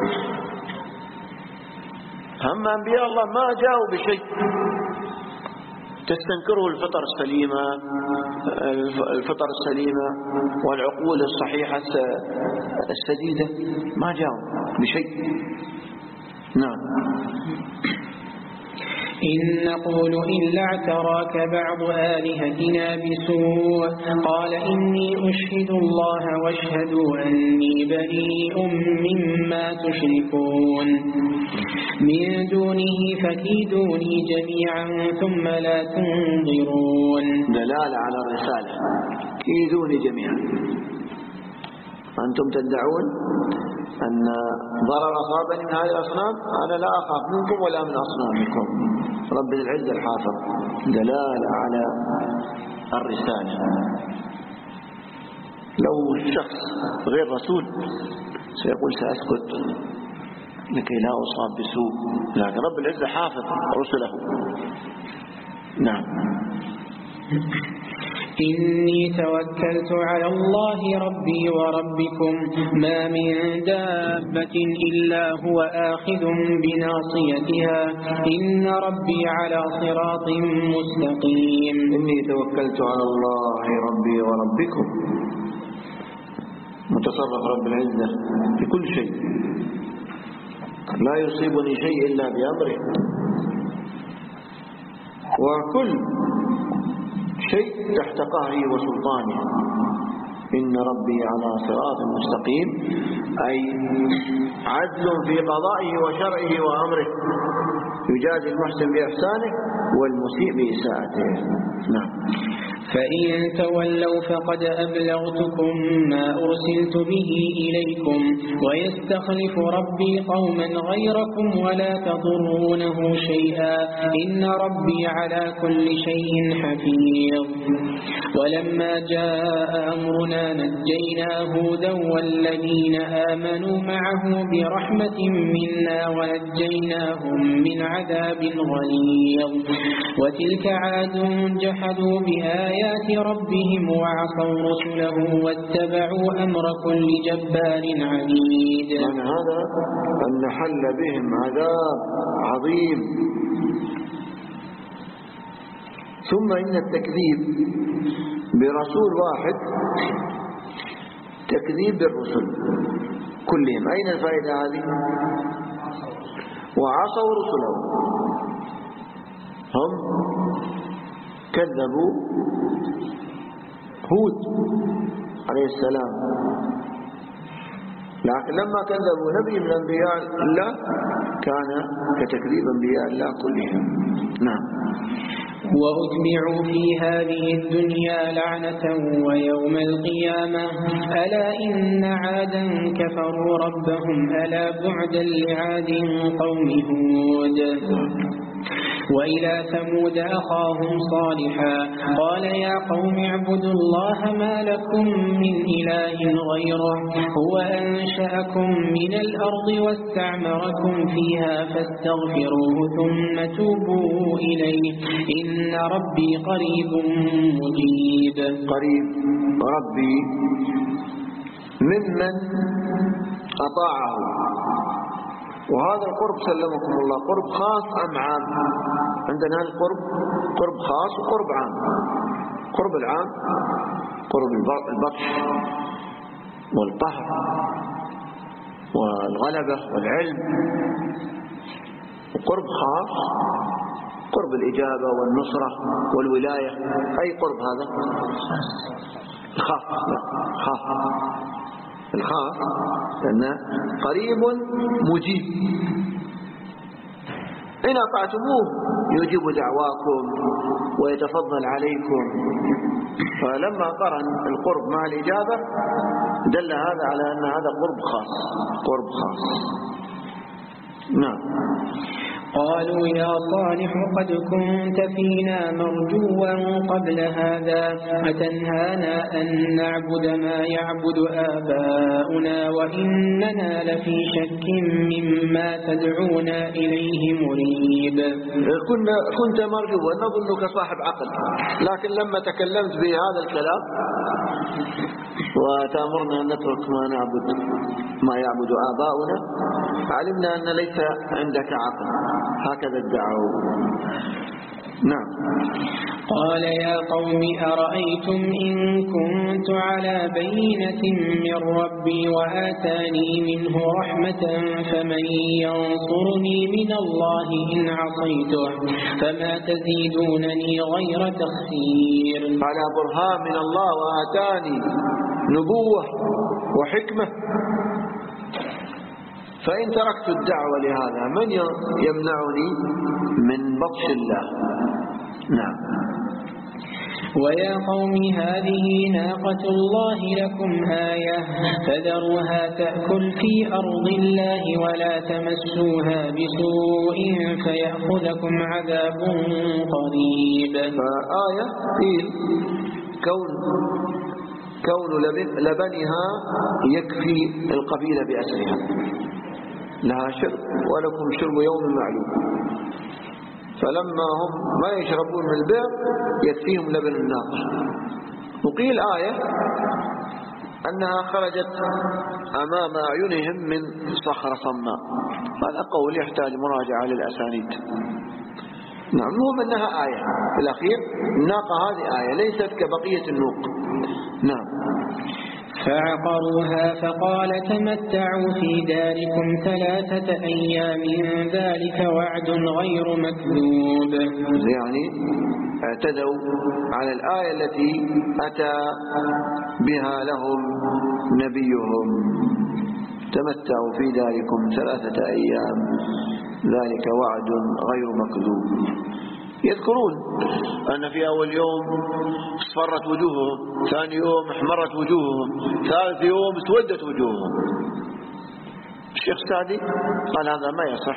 أما أنبياء الله ما جاءوا بشيء تستنكره الفطر السليمة الفطر السليمة والعقول الصحيحة السديدة، ما جاءوا بشيء. نعم. إن نقول إلا اعتراك بعض آلهتنا بسوء قال إني أشهد الله واشهدوا أني بريء مما تشركون من دونه فكيدوني جميعا ثم لا تنظرون. دلالة على الرسالة، كيدوني جميعا. أنتم تدعون أن ضرر أصابني من هذه الأصنام، أنا لا أخاف منكم ولا من أصنامكم، رب العزة الحافظ. دلالة على الرسالة. لو الشخص غير رسول سيقول سأسكت لكي لا أصاب بسوء، لكن رب العزة حافظ رسله. نعم. إني توكلت على الله ربي وربكم ما من دابة إلا هو آخذ بناصيتها إن ربي على صراط مستقيم. إني توكلت على الله ربي وربكم، متصرف رب العزة في كل شيء، لا يصيبني شيء إلا بأمره، وكل شيء تحت قهري وسلطاني. إن ربي على صراط مستقيم، أي عدل في قضائه وشرعه وأمره، يجازي المحسن بإحسانه والمسيء بإساءته. نعم. فإن تولوا فقد أبلغتكم ما أرسلت به إليكم ويستخلف ربي قوما غيركم ولا تضرونه شيئا إن ربي على كل شيء حفيظ. ولما جاء أمرنا نجينا هودا والذين آمنوا معه برحمة منا ونجيناهم من عذاب غليظ. وتلك عاد جحدوا بآيات ربهم وعصوا رسله واتبعوا أمر كل جبار عنيد. من هذا أن حل بهم عذاب عظيم. ثم إن التكذيب برسول واحد تكذيب بالرسل كلهم. أين الفائدة هذه؟ وعصوا رسله، هم كذبوا هود عليه السلام، لكن لما كذبوا نبي من أنبياء الله كان كتكذيب أنبياء الله كلهم. نعم. وأتبعوا في هذه الدنيا لعنة ويوم القيامة ألا إن عادا كفروا ربهم ألا بعدا لعاد قوم هود. وإلى ثمود أخاهم صالحا قال يا قوم اعبدوا الله ما لكم من إله غيره هو أنشأكم من الأرض واستعمركم فيها فاستغفروه ثم توبوا إليه إن ربي قريب مجيب. قريب ربي ممن أطاعه. وهذا القرب سلمكم الله قرب خاص أم عام؟ عندنا القرب قرب خاص وقرب عام. قرب العام قرب البطش والقهر والغلبة والعلم، وقرب خاص قرب الإجابة والنصرة والولاية. أي قرب هذا؟ الخاص. خاص الخاص لأنه قريب مجيب، إن أطعتموه يجيب دعواكم ويتفضل عليكم. فلما قرن القرب مع الإجابة دل هذا على أن هذا قرب خاص، قرب خاص. نعم. قالوا يا صالح قد كنت فينا مرجوا قبل هذا أتنهانا أن نعبد ما يعبد آباؤنا وإننا لفي شك مما تدعونا إليه مريب. كنا كنت مرجوا نظنك صاحب عقل، لكن لما تكلمت بهذا الكلام وتأمرنا أن نترك ما نعبد ما يعبد آباؤنا علمنا أن ليس عندك عقل، هكذا ادعوا. نعم. قال يا قوم أرأيتم إن كنت على بينة من ربي وآتاني منه رحمة فمن ينصرني من الله إن عصيته فما تزيدونني غير تخسير. على برهان من الله وآتاني نبوة وحكمة، فإن تركت الدعوة لهذا من يمنعني من بطش الله؟ نعم. ويا قوم هذه ناقة الله لكم آية فذروها تأكل في أرض الله ولا تمسوها بسوء فيأخذكم عذاب قريب. فآية قيل كون كون لبنها يكفي القبيلة بأسرها، لها شرب ولكم شرب يوم معلوم، فلما هم ما يشربون من البئر يكفيهم لبن الناقة. وقيل آية أنها خرجت أمام أعينهم من صخرة صماء، هذا قول يحتاج مراجعة للأسانيد. نعم. المهم أنها آية في الأخير، الناقة هذه آية ليست كبقية النوق. نعم. فعقروها فقال تمتعوا في داركم ثلاثة أيام ذلك وعد غير مكذوب. يعني اعتدوا على الآية التي أتى بها لهم نبيهم، تمتعوا في داركم ثلاثة أيام ذلك وعد غير مكذوب. يذكرون أن في أول يوم اصفرت وجوههم، ثاني يوم احمرت وجوههم، ثالث يوم اسودت وجوههم. الشيخ سعدي قال هذا ما يصح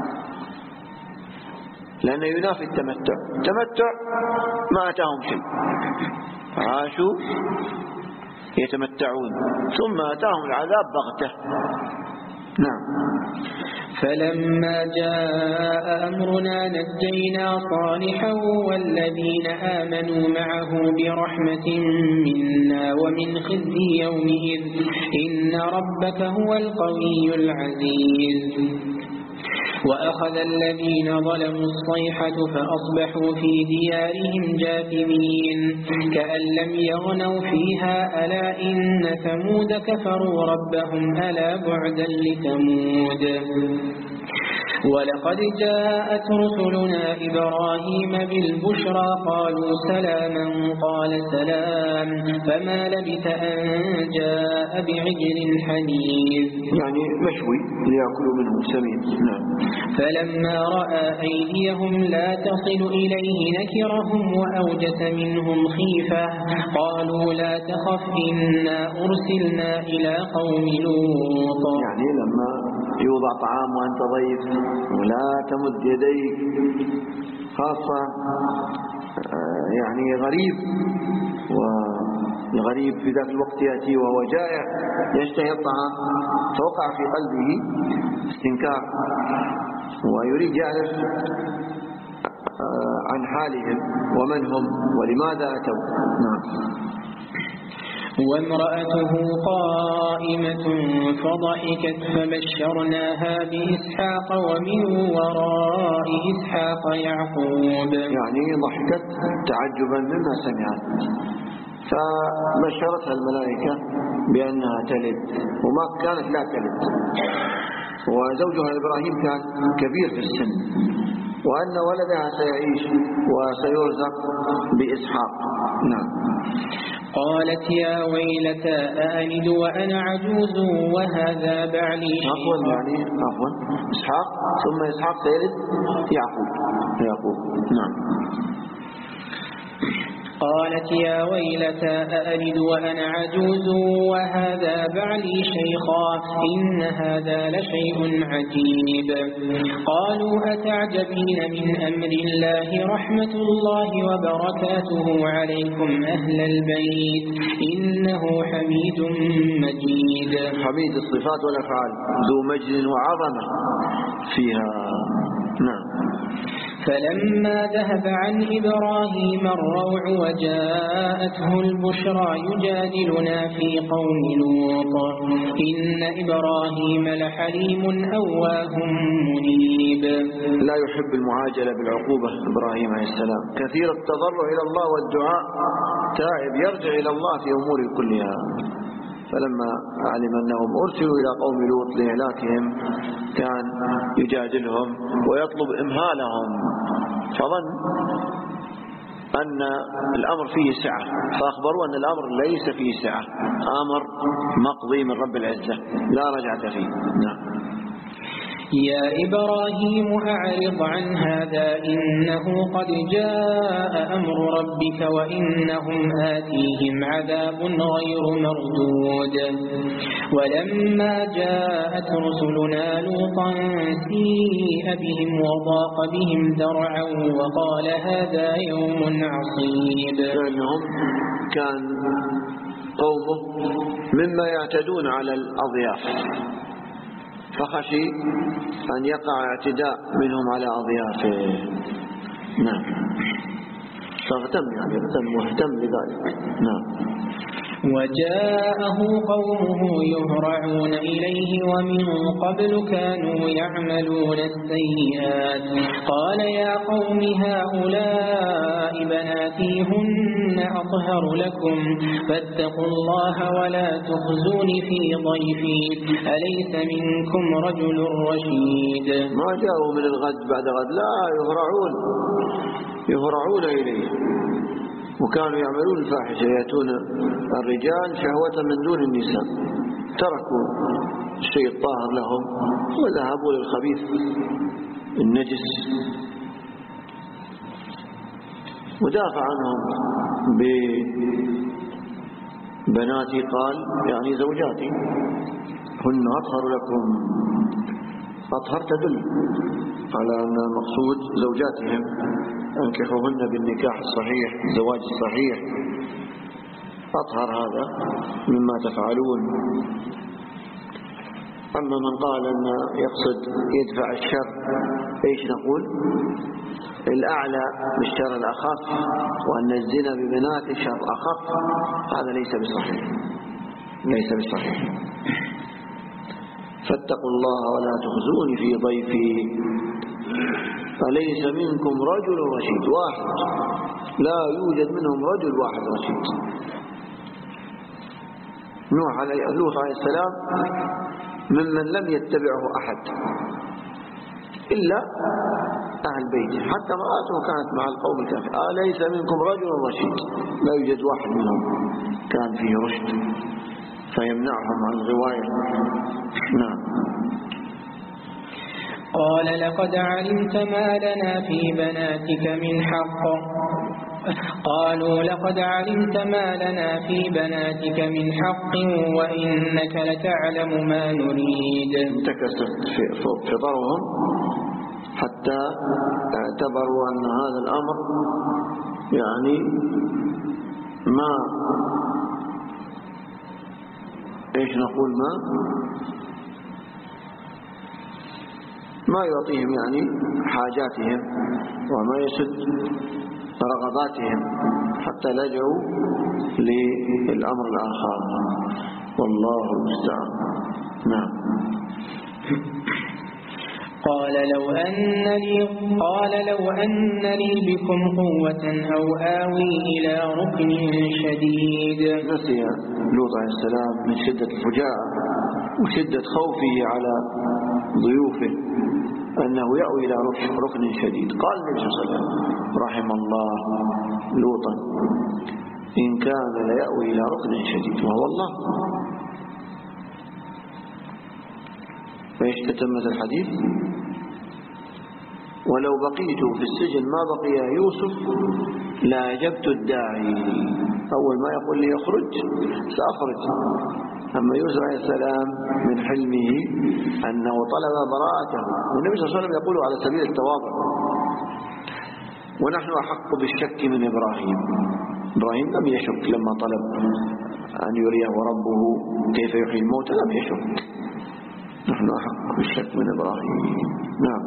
لأنه ينافي التمتع. التمتع ما أتاهم شيء، عاشوا يتمتعون ثم أتاهم العذاب بغتة. نعم. فلما جاء أمرنا نجينا صالحا والذين آمنوا معه برحمة منا ومن خزي يومئذ إن ربك هو القوي العزيز. وأخذ الذين ظلموا الصيحة فأصبحوا في ديارهم جاثمين كأن لم يغنوا فيها ألا إن ثمود كفروا ربهم ألا بعدا لثمود. ولقد جاءت رسلنا إبراهيم بالبشرى قالوا سلاما قال سلام فما لبث أن جاء بعجل حنيذ يعني مشوي ليأكلوا منه سمين. نعم. فلما رأى أيديهم لا تصل إليه نكرهم وأوجس منهم خيفة قالوا لا تخف إنا أرسلنا إلى قوم لوط. يعني لما يوضع طعام وأنت ضيف ولا تمد يديك، خاصة يعني غريب، والغريب في ذاك الوقت يأتي وهو جائع يشتهي الطعام، فوقع في قلبه استنكار ويريد يعرف عن حالهم ومن هم ولماذا أتوا. نعم. وامرأته قائمة فضحكت فبشرناها بإسحاق ومن وراء إسحاق يعقوب. يعني ضحكت تعجبا مما سمعت، فبشرتها الملائكة بأنها تلد وما كانت لا تلد، وزوجها إبراهيم كان كبير في السن، وأن ولدها سيعيش وسيرزق بإسحاق. نعم. قالت يا ويلتى أألد وأنا عجوز وهذا بعلي عفوا يعني عفوا إسحاق ثم إسحاق سيلد يعقوب يعقوب نعم. قالت يا ويلتى أألد وأنا عجوز وهذا بعلي شيخا إن هذا لشيء عجيب. قالوا أتعجبين من أمر الله رحمة الله وبركاته عليكم أهل البيت إنه حميد مجيد. حميد الصفات والأفعال ذو مجد وعظمة فيها. نعم. فلما ذهب عن إبراهيم الروع وجاءته البشرى يجادلنا في قوم لوط إن إبراهيم لحليم أواه منيب. لا يحب المعاجلة بالعقوبة إبراهيم عليه السلام، كثير التضرع إلى الله والدعاء، تائب يرجع إلى الله في أمور كلها. فلما علم أنهم أرسلوا إلى قوم لوط لإهلاكهم كان يجادلهم ويطلب إمهالهم، فظن أن الأمر فيه سعة، فأخبروا أن الأمر ليس فيه سعة، أمر مقضي من رب العزة لا رجعة فيه. نعم. يا إبراهيم أعرض عن هذا إنه قد جاء أمر ربك وإنهم آتيهم عذاب غير مردود. ولما جاءت رسلنا لوطا سيء بهم وضاق بهم ذرعا وقال هذا يوم عصيب. لأنهم كان قومه مما يعتدون على الأضياف، فخشي أن يقع اعتداء منهم على أضيافه. نعم. فاغتم يعني اغتم مهتم لذلك. نعم. وجاءه قومه يهرعون إليه ومن قبل كانوا يعملون السيئات قال يا قوم هؤلاء بناتي هن أطهر لكم فاتقوا الله ولا تخزون في ضيفي أليس منكم رجل رشيد. ما جاءوا من الغد بعد غد، لا يهرعون يهرعون إليه، وكانوا يعملون الفاحشة، يأتون الرجال شهوة من دون النساء، تركوا الشيء الطاهر لهم وذهبوا للخبيث النجس. ودافع عنهم ببناتي قال يعني زوجاتي هن أطهر لكم. أطهر تدل على أن المقصود زوجاتهم، أنكحوهن بالنكاح الصحيح الزواج الصحيح، أطهر هذا مما تفعلون. أما من قال أن يقصد يدفع الشر، إيش نقول؟ الأعلى بالشر الأخف، وأن الزنا ببنات الشر أخف، هذا ليس بصحيح ليس بصحيح. فاتقوا الله ولا تخزوني في ضيفي أليس منكم رجل رشيد. واحد لا يوجد منهم رجل واحد رشيد. نوح عليه لوط عليه السلام ممن لم يتبعه أحد إلا أهل بيته، حتى امرأته كانت مع القوم الكافر. أليس منكم رجل رشيد، لا يوجد واحد منهم كان فيه رشد فيمنعهم عن الغواية. نعم. قال لقد علمت ما لنا في بناتك من حق قالوا لقد علمت ما لنا في بناتك من حق وإنك لتعلم ما نريد. انتكست فطرهم حتى اعتبروا أن هذا الأمر يعني ما إيش نقول ما ما يعطيهم يعني حاجاتهم وما يسد رغباتهم، حتى لجوا للأمر الآخر. والله المستعان. نعم. قال لو أن لي قال لو أن لي بكم قوة أو آوي إلى ركن شديد. نسي لوط عليه السلام من شدة الفجاعة وشدة خوفه على ضيوفه أنه يأوي إلى ركن شديد. قال النبي صلى الله عليه وسلم رحم الله لوطا إن كان ليأوي إلى ركن شديد وهو الله. فإيش تتمت الحديث؟ ولو بقيت في السجن ما بقي يوسف لا أجبت الداعي. أول ما يقول لي يخرج سأخرج. أما يوسف عليه السلام من حلمه أنه طلب براءته، والنبي صلى الله عليه وسلم يقول على سبيل التواضع ونحن أحق بالشك من إبراهيم. إبراهيم لم يشك لما طلب أن يريه ربه كيف يحيي الموتى، لم يشك. نحن أحق بالشك من إبراهيم. نعم.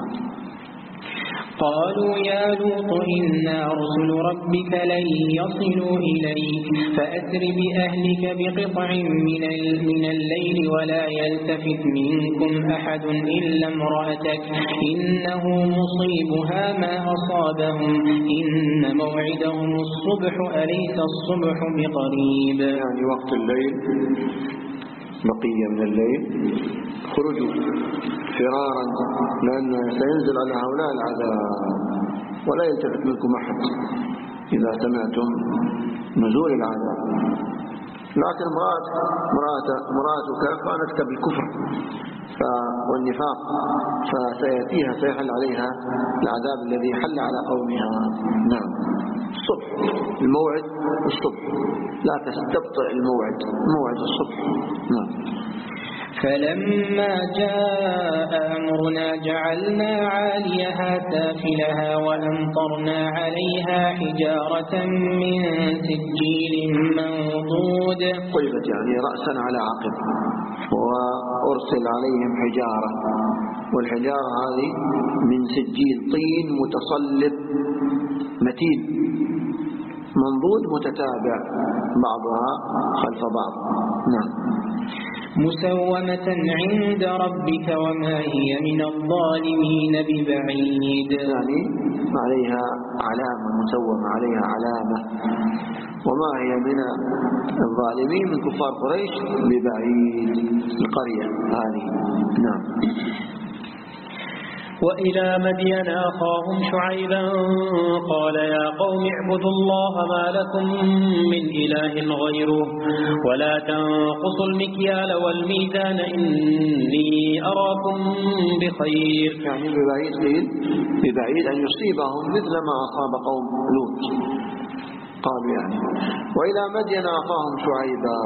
قالوا يا لوط إنا رسل ربك لن يصلوا إليك فأسر بأهلك بقطع من الليل ولا يلتفت منكم أحد إلا امرأتك إنه مصيبها ما أصابهم إن موعدهم الصبح أليس الصبح بقريب. يعني وقت الليل بقية من الليل خرجوا فرارا لأن سينزل على هؤلاء العذاب ولا يلتفت منكم أحد إذا سمعتم نزول العذاب. لكن امرأة امرأة امرأتك كانت بالكفر والنفاق فسيأتيها سيحل عليها العذاب الذي حل على قومها. نعم. الصبح الموعد الصبح لا تستبطئ الموعد موعد الصبح. نعم. فلما جاء أمرنا جعلنا عاليها سافلها وأمطرنا عليها حجارة من سجيل منضود. قلبت يعني رأسا على عقب وأرسل عليهم حجارة، والحجارة هذه من سجيل طين متصلب متين منضود متتابع بعضها خلف بعض. نعم. مسومة عند ربك وما هي من الظالمين ببعيد. يعني عليها علامة مسومة عليها علامة وما هي من الظالمين من كفار قريش ببعيد القرية هذه. نعم. وإلى مدين أخاهم شعيبا قال يا قوم اعبدوا الله ما لكم من إله غيره ولا تنقصوا المكيال والميزان إني أراكم بخير. يعني ببعيد قيل ببعيد أن يصيبهم مثل ما أصاب قوم لوط. قالوا يعني وإلى مدين أخاهم شعيبا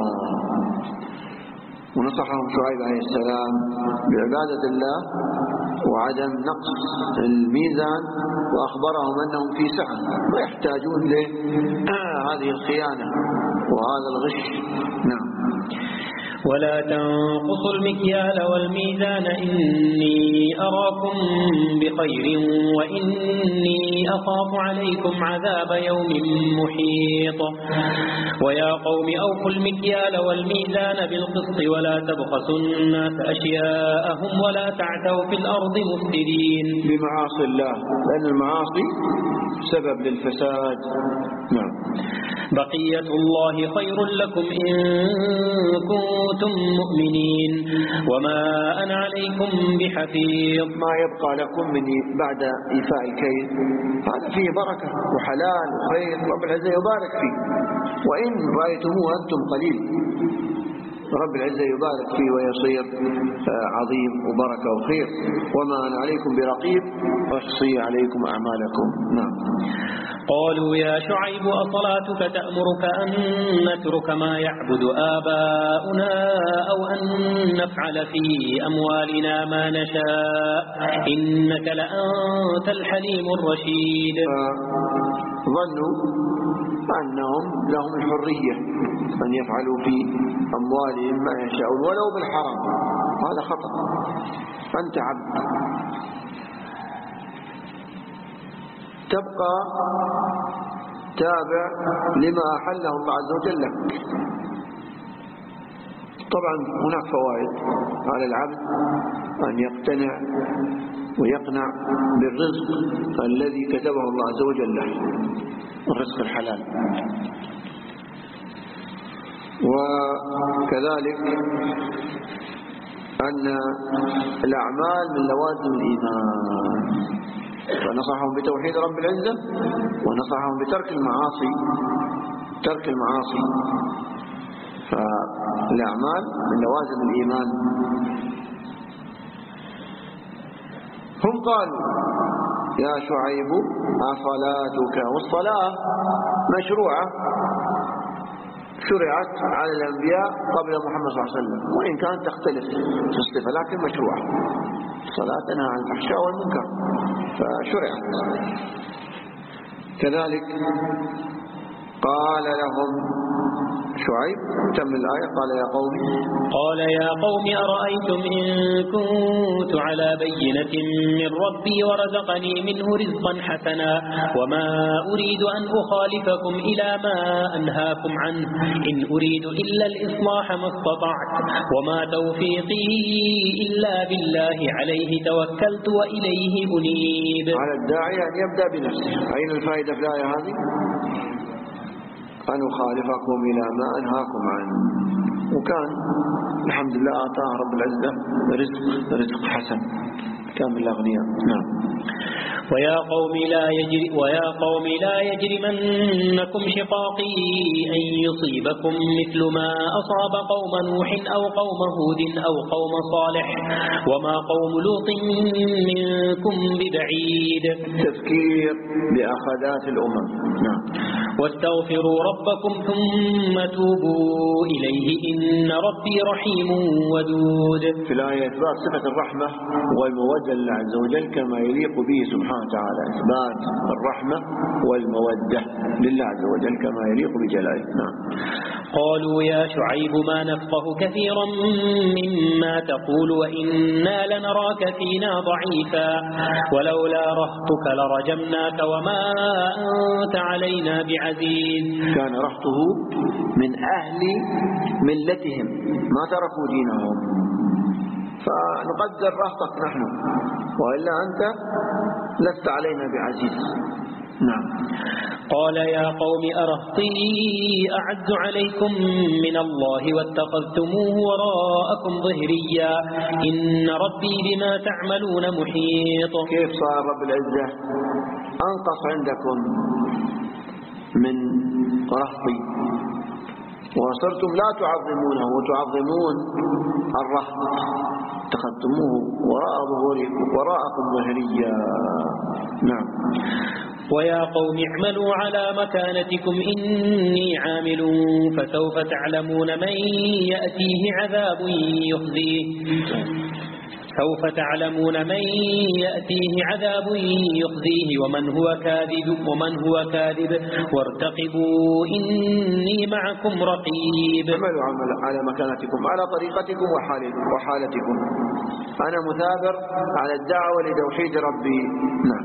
ونصحهم شعيب عليه السلام بعبادة الله وعدم نقص الميزان وأخبرهم أنهم في سعة ما يحتاجون لهذه الخيانة وهذا الغش. نعم. ولا تنقصوا المكيال والميزان إني أراكم بخير وإني أخاف عليكم عذاب يوم محيط. ويا قوم أوفوا المكيال والميزان بالقسط ولا تبخسوا الناس أشياءهم ولا تعثوا في الأرض مفسدين. بمعاصي الله لأن المعاصي سبب للفساد. نعم. بقية الله خير لكم إن كنتم مؤمنين وما أنا عليكم بحفيظ. ما يبقى لكم من بعد إيفاء الكيل هذا فيه بركة وحلال وخير رب العزة يبارك فيه، وإن رأيتموه أنتم قليل رب العزة يبارك فيه ويصير عظيم وبركة وخير. وما أنا عليكم برقيب أحصي عليكم أعمالكم. نعم. قالوا يا شعيب أصلاتك تأمرك أن نترك ما يعبد آباؤنا أو أن نفعل في أموالنا ما نشاء إنك لأنت الحليم الرشيد. ظنوا أنهم لهم الحرية أن يفعلوا في أموالهم ما يشاءون ولو بالحرام. هذا خطأ. أنت عبد تبقى تابع لما أحله الله عز وجل لك. طبعا هناك فوائد على العبد أن يقتنع ويقنع بالرزق الذي كتبه الله عز وجل له، الرزق الحلال. وكذلك أن الأعمال من لوازم الإيمان، فنصحهم بتوحيد رب العزة ونصحهم بترك المعاصي، ترك المعاصي. فالأعمال من لوازم الإيمان. هم قالوا يا شعيب أصلاتك، والصلاة مشروعة شرعت على الأنبياء قبل محمد صلى الله عليه وسلم، وإن كانت تختلف في الصفة لكن مشروعة. الصلاة تنهى عن الفحشاء والمنكر فشرعت. كذلك قال لهم شعيب، تم الآية، قال يا قوم قال يا قوم أرأيتم إن كنت على بينة من ربي ورزقني منه رزقا حسنا وما أريد أن أخالفكم إلى ما أنهاكم عنه، إن أريد إلا الإصلاح ما استطعت وما توفيقي إلا بالله عليه توكلت وإليه أنيب. على الداعي أن يبدأ بنفسه. أين الفائدة في الآية هذه؟ أن أخالفكم إلى ما أنهاكم عنه. وكان الحمد لله آتاه رب العزة رزق رزق حسن، كان من الأغنياء. نعم. ويا قوم لا يجري ويا قوم لا يجرمنكم شقاقي أن يصيبكم مثل ما أصاب قوم نوح أو قوم هود أو قوم صالح وما قوم لوط منكم ببعيد. تذكير بأخذات الأمم. نعم. واستغفروا ربكم ثم توبوا إليه إن ربي رحيم ودود. في الآية إثبات صفة الرحمة والمودة لله عز وجل كما يليق به سبحانه وتعالى، إثبات الرحمة والمودة لله عز وجل كما يليق بجلاله. نعم. قالوا يا شعيب ما نفقه كثيرا مما تقول وإنا لنراك فينا ضعيفا ولولا رهطك لرجمناك وما أنت علينا بعزيز. كان رهطه من أهل ملتهم ما تركوا دينهم، فنقدر رهطك نحن، وإلا أنت لست علينا بعزيز. نعم. قال يا قوم أرهطي أعز عليكم من الله واتخذتموه وراءكم ظهريا إن ربي بما تعملون محيط. كيف صار رب العزة أنقص عندكم من رهطي وصرتم لا تعظمونه وتعظمون الرهط، اتخذتموه وراء ظهوركم وراءكم ظهريا. نعم. ويا قوم اعملوا على مكانتكم إني عامل فسوف تعلمون من يأتيه عذاب يخزيه سوف تعلمون من يأتيه عذاب يخزيه ومن هو كاذب ومن هو كاذب وارتقبوا إني معكم رقيب. اعملوا على مكانتكم على طريقتكم وحالتكم. أنا مثابر على الدعوة لتوحيد ربي. نعم.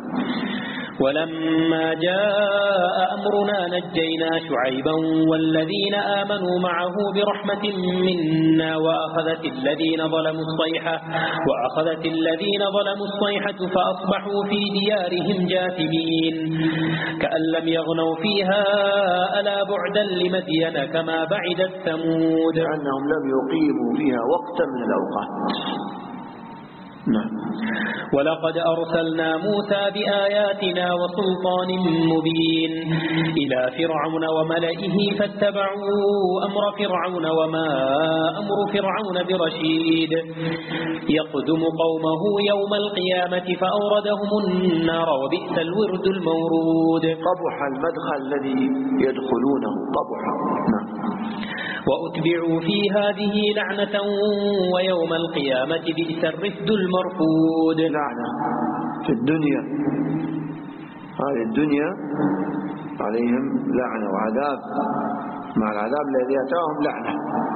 ولما جاء أمرنا نجينا شعيبا والذين آمنوا معه برحمة منا وأخذت الذين ظلموا الصيحة وأخذت الذين ظلموا الصيحة فأصبحوا في ديارهم جاثمين كأن لم يغنوا فيها ألا بعدا لمدين كما بعدت ثمود. لأنهم لم يقيموا فيها وقتا من الأوقات. نعم. ولقد أرسلنا موسى بآياتنا وسلطان مبين إلى فرعون وملئه فاتبعوا أمر فرعون وما أمر فرعون برشيد يقدم قومه يوم القيامة فأوردهم النار وبئس الورد المورود. قبح المدخل الذي يدخلونه قبح. نعم. وأتبعوا في هذه لعنة ويوم القيامة بئس الرفد المرفود. لعنة في الدنيا، هذه الدنيا عليهم لعنة وعذاب، مع العذاب الذي أتاهم لعنة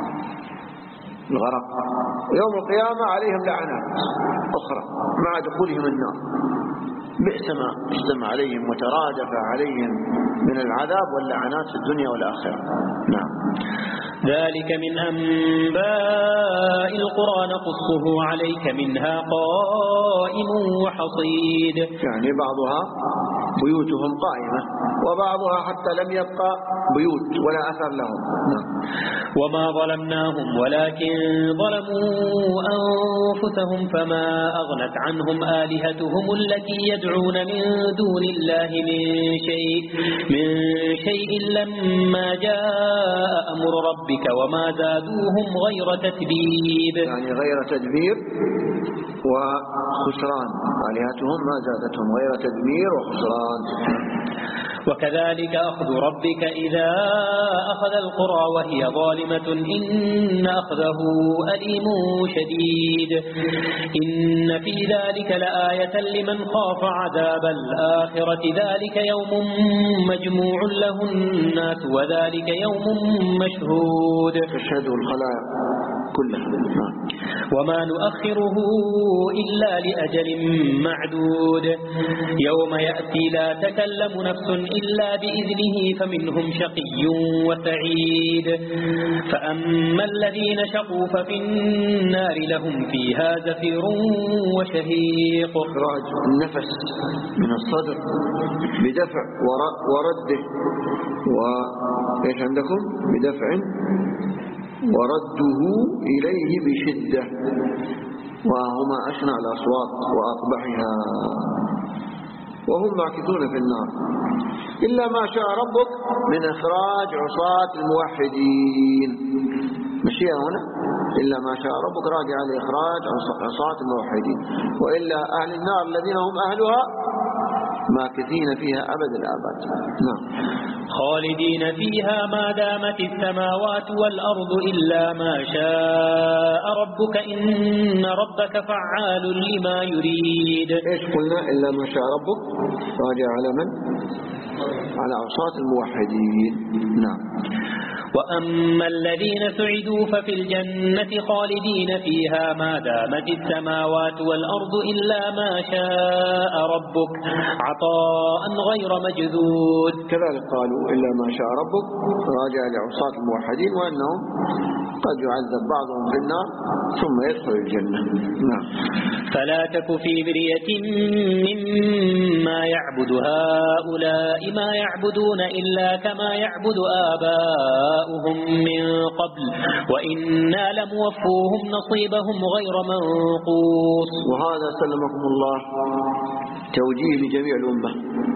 الغرق. يوم القيامة عليهم لعنات أخرى مع دخولهم النار، بئس ما اجتمع عليهم وترادف عليهم من العذاب واللعنات في الدنيا والآخرة. نعم. ذلك من أنباء القرى نقصه عليك منها قائم وحصيد. يعني بعضها بيوتهم قائمة وبعضها حتى لم يبقى بيوت ولا أثر لهم. وما ظلمناهم ولكن ظلموا أنفسهم فما أغنت عنهم آلهتهم التي يدعون من دون الله من شيء من شيء لما جاء أمر ربك وما زادوهم غير تتبيب. يعني غير تدبير وخسران، آلهتهم ما زادتهم غير تدمير وخسران. وكذلك أخذ ربك إذا أخذ القرى وهي ظالمة إن أخذه أليم شديد. إن في ذلك لآية لمن خاف عذاب الآخرة ذلك يوم مجموع له الناس وذلك يوم مشهود. تشهد الخلائق كلها. وما نؤخره إلا لأجل معدود يوم يأتي لا تكلم نفس إلا بإذنه فمنهم شقي وسعيد. فأما الذين شقوا ففي النار لهم فيها زفير وشهيق. إخراج النفس من الصدر بدفع ورده، وإيش عندكم بدفع ورده إليه بشدة، وهما أشنع الأصوات وأقبحها، وهم معكثون في النار إلا ما شاء ربك من إخراج عصاة الموحدين. مشيئة هنا إلا ما شاء ربك راجع لإخراج عصاة الموحدين، وإلا أهل النار الذين هم أهلها ماكثين فيها أبد الآباد. نعم. خالدين فيها ما دامت السماوات والأرض إلا ما شاء ربك إن ربك فعال لما يريد. إيش قلنا إلا ما شاء ربك؟ راجع على من؟ على عصاة الموحدين. نعم. وأما الذين سعدوا ففي الجنة خالدين فيها ما دامت السماوات والأرض إلا ما شاء ربك عطاء غير مجذود. كذلك قالوا إلا ما شاء ربك راجع لعصاة الموحدين، وأنهم قد يعذب بعضهم في النار ثم يدخل الجنة. نعم. فلا تك في مرية مما يعبد هؤلاء ما يعبدون إلا كما يعبد آباؤهم من قبل وإنا لموفوهم نصيبهم غير منقوص. وهذا سلمكم الله توجيه لجميع الأمة،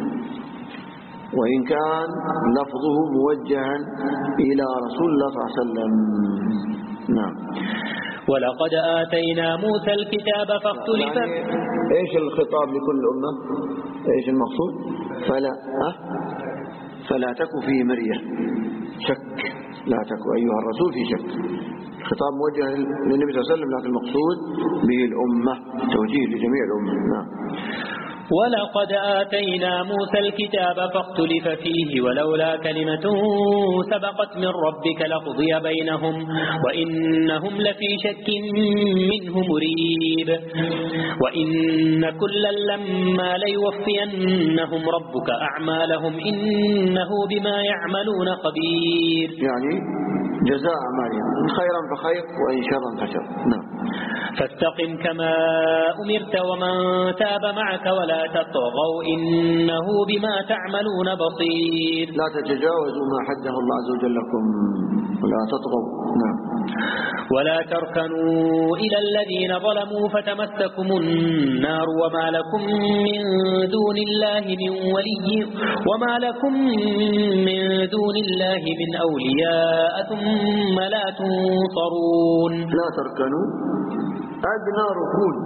وإن كان لفظه موجها إلى رسول الله صلى الله عليه وسلم. نعم. ولقد آتينا موسى الكتاب فاختلف. يعني إيش الخطاب لكل الأمة؟ إيش المقصود؟ فلا أه؟ فلا تكن في مرية شك، لا تكن أيها الرسول في شك. خطاب موجه للنبي صلى الله عليه وسلم، لكن المقصود به الأمة، توجيه لجميع الأمة. نعم. ولقد آتينا موسى الكتاب فاختلف فيه ولولا كلمة سبقت من ربك لقضي بينهم وإنهم لفي شك منه مريب. وإن كلا لما ليوفينهم ربك أعمالهم إنه بما يعملون خبير. يعني جزاء أعمالهم إن خيرا فخير وإن شرا فشر. نعم. فاستقم كما أمرت ومن تاب معك ولا تطغوا إنه بما تعملون بصير. لا تتجاوزوا ما حده الله عز وجل لكم ولا تطغوا. نعم. ولا تركنوا إلى الذين ظلموا فتمسكم النار وما لكم من دون الله من ولي وما لكم من دون الله من أولياء ثم لا تنصرون. لا تركنوا أدنى ركون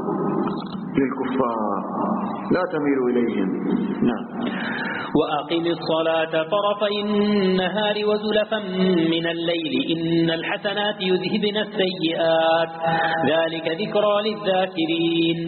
للكفار، لا تميلوا إليهم. نعم. وأقم الصلاة طرفي النهار وزلفا من الليل إن الحسنات يذهبن السيئات ذلك ذكرى للذاكرين.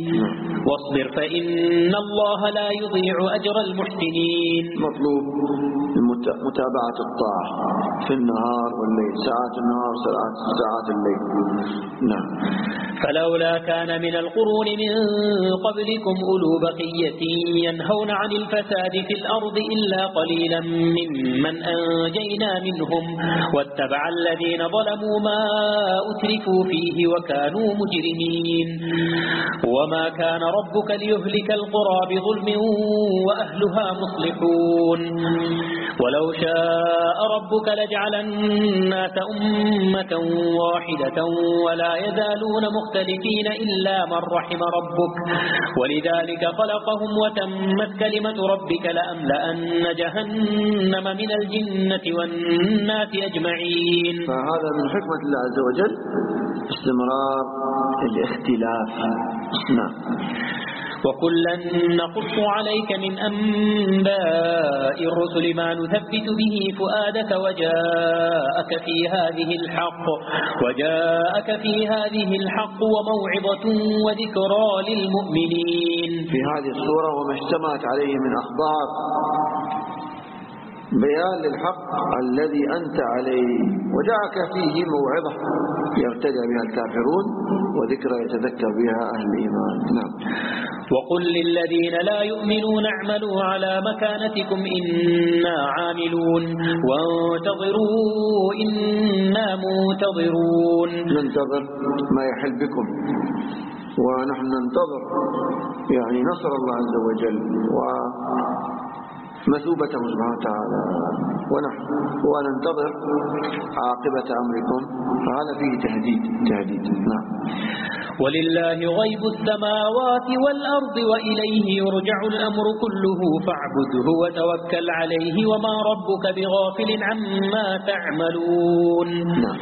واصبر فإن الله لا يضيع أجر المحسنين. مطلوب متابعة الطاعة في النهار والليل، ساعات النهار ساعات, ساعات الليل. نعم. فلولا كان من القرون من قبلكم أولو بقية ينهون عن الفساد في الأرض إلا قليلا ممن أنجينا منهم واتبع الذين ظلموا ما أترفوا فيه وكانوا مجرمين. وما كان ربك ليهلك القرى بظلم وأهلها مصلحون. ولو شاء ربك لجعل الناس أمة واحدة ولا يزالون مختلفين إلا من رحم ربك ولذلك خلقهم وتمت كلمة ربك لأملأن جهنم من الجنة والناس أجمعين. فهذا من حكمة الله عز وجل استمرار الاختلاف. نعم. وكلا نقص عليك من أنباء الرسل ما نثبت به فؤادك وجاءك في هذه الحق وجاءك في هذه الحق وموعظة وذكرى للمؤمنين. في هذه السورة وما اشتملت عليه من أخبار بيان للحق الذي أنت عليه، وجاءك فيه موعظة يرتدى بها الكافرون وذكرى يتذكر بها أهل الإيمان. نعم. وقل للذين لا يؤمنون اعملوا على مكانتكم إنا عاملون وانتظروا إنا منتظرون. ننتظر ما يحل بكم ونحن ننتظر يعني نصر الله عز وجل ومثوبته سبحانه وتعالى ونحن وننتظر عاقبة أمركم، فهذا فيه تهديد تهديد. نعم. ولله غيب السماوات والأرض وإليه يرجع الأمر كله فاعبده وتوكل عليه وما ربك بغافل عما تعملون. نعم.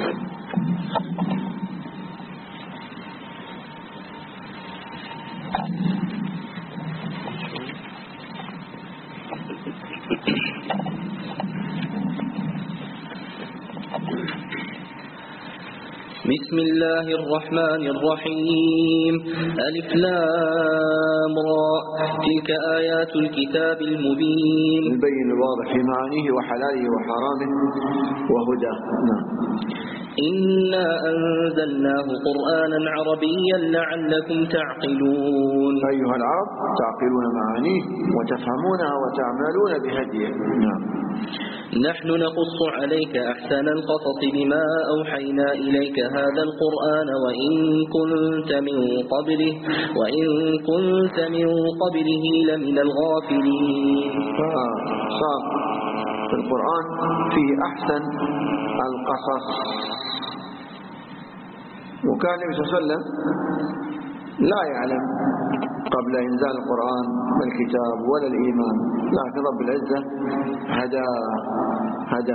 بسم الله الرحمن الرحيم. ألف لام را تلك آيات الكتاب المبين البين الواضح في معانيه وحلاله وحرامه وهداه. نعم. إنا أنزلناه قرآنا عربيا لعلكم تعقلون. أيها العرب تعقلون معانيه وتفهمونها وتعملون بهديه. نعم. نحن نقص عليك أحسن القصص بما أوحينا إليك هذا القرآن وإن كنت من قبله وإن كنت من قبله لمن الغافلين. فصار في القرآن فيه أحسن القصص. وكان النبي صلى الله عليه وسلم لا يعلم قبل إنزال القرآن ما الكتاب ولا الإيمان، لكن رب العزة هدى هدى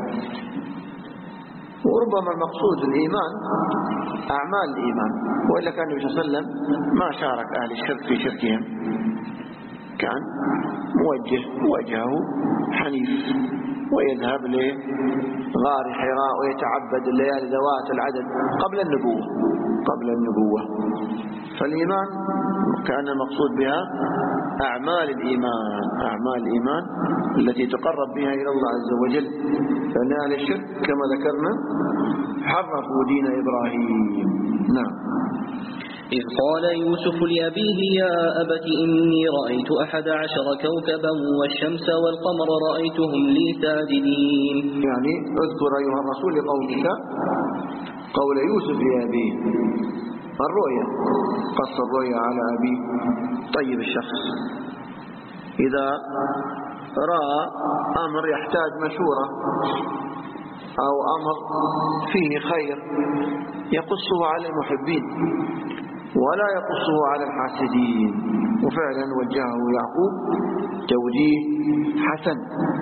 وربما المقصود الإيمان أعمال الإيمان، وإلا كان النبي صلى الله عليه وسلم ما شارك أهل الشرك في شركهم، كان موجه وجهه حنيف ويذهب لغار حراء ويتعبد الليالي ذوات العدد قبل النبوة قبل النبوة. فالإيمان كان المقصود بها أعمال الإيمان أعمال الإيمان التي تقرب بها إلى الله عز وجل، فإن أهل الشرك كما ذكرنا حرفوا دين إبراهيم. نعم. إذ قال يوسف لأبيه يا أبت إني رأيت أحد عشر كوكبا والشمس والقمر رأيتهم لي ساجدين. يعني اذكر أيها الرسول لقومك قول يوسف لأبيه، الرؤيا قص الرؤيا على أبيه طيب الشخص إذا رأى أمر يحتاج مشورة أو أمر فيه خير يقصه على المحبين ولا يقصه على الحاسدين، وفعلا وجهه يعقوب توجيه حسن.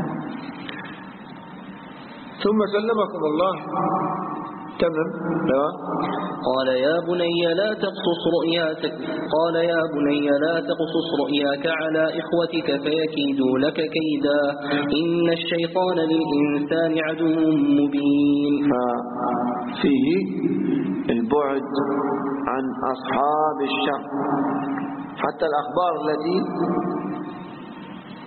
ثم سلمكم الله تمام. قال يا بني لا تقصص رؤياك قال يا بني لا تقصص رؤياك على إخوتك فيكيدوا لك كيدا إن الشيطان للإنسان عدو مبين. ففيه البعد عن أصحاب الشر، حتى الأخبار التي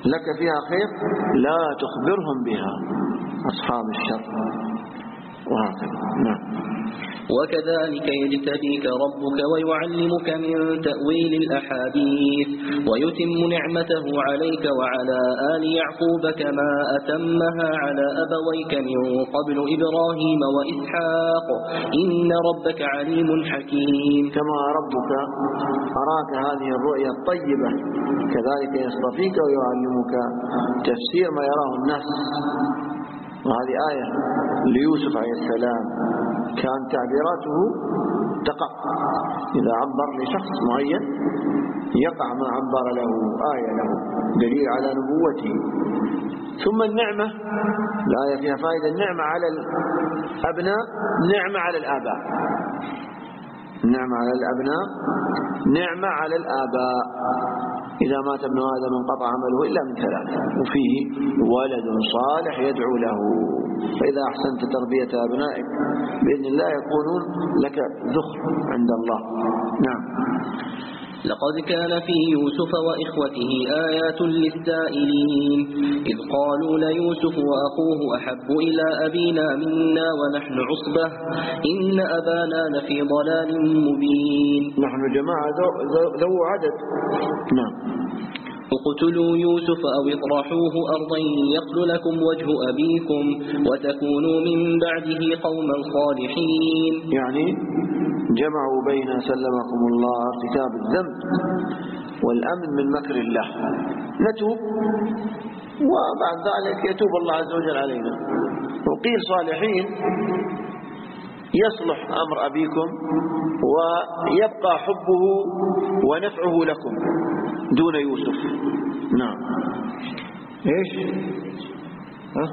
لك فيها خير لا تخبرهم بها أصحاب الشر، وهكذا. نعم. وكذلك يجتبيك ربك ويعلمك من تأويل الأحاديث ويتم نعمته عليك وعلى آل يعقوب كما أتمها على أبويك من قبل إبراهيم وإسحاق إن ربك عليم حكيم. كما ربك أراك هذه الرؤيا الطيبة كذلك يصطفيك ويعلمك تفسير ما يراه الناس. وهذه آية ليوسف عليه السلام كان تعبيراته تقع، إذا عبر لشخص معين يقع ما عبر له، آية له دليل على نبوته. ثم النعمة، الآية فيها فائدة، النعمة على الأبناء نعمة على الآباء، نعمة على الأبناء نعمة على الآباء. إذا مات ابن آدم انقطع عمله إلا من ثلاث، وفيه ولد صالح يدعو له. فإذا أحسنت تربية أبنائك بإذن الله يكونون لك ذخر عند الله. نعم. لقد كان في يوسف وإخوته آيات للسائلين إذ قالوا ليوسف وأخوه أحب إلى أبينا منا ونحن عصبة إن أبانا لفي ضلال مبين. نحن جماعة ذو عدد. نعم. اقتلوا يوسف أو اطرحوه أرضا يخل لكم وجه أبيكم وتكونوا من بعده قوما صالحين. يعني جمعوا بين سلمكم الله ارتكاب الذنب والأمن من مكر الله، نتوب وبعد ذلك يتوب الله عز وجل علينا. وقيل صالحين يصلح أمر أبيكم ويبقى حبه ونفعه لكم دون يوسف. نعم. ايش ها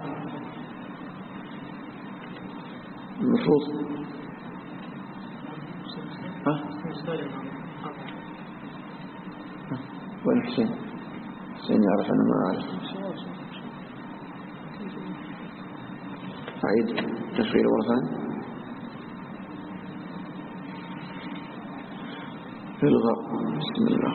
المفروض ها وين حسين؟ حسين يعرف أنا ما أعرف. أعيد تشغيل مرة ثانية. الغاء. بسم الله.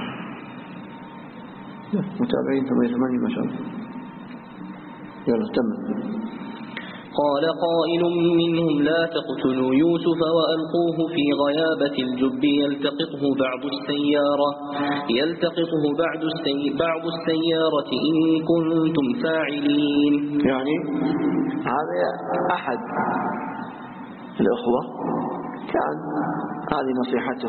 متابعين ثمانية ثمانية ما شاء الله. يلا تم. قال قائل منهم لا تقتلوا يوسف وألقوه في غيابة الجب يلتقطه بعض السيارة يلتقطه بعض السي بعض السيارة إن كنتم فاعلين. يعني هذا أحد الأخوة كان هذه نصيحته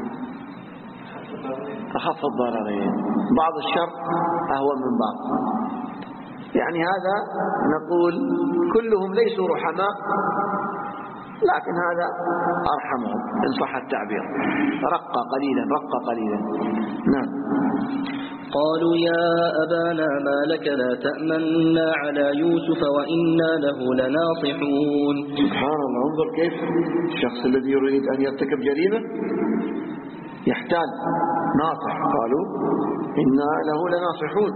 أخف الضررين، بعض الشر أهون من بعض. يعني هذا نقول كلهم ليسوا رحماء، لكن هذا أرحمهم إن صح التعبير، رق قليلا رق قليلا. نعم. قالوا يا أبانا ما لك لا تأمنا على يوسف وإنا له لناصحون. سبحان الله، انظر كيف الشخص الذي يريد أن يرتكب جريمة يحتاج ناصح. قالوا إنا له لناصحون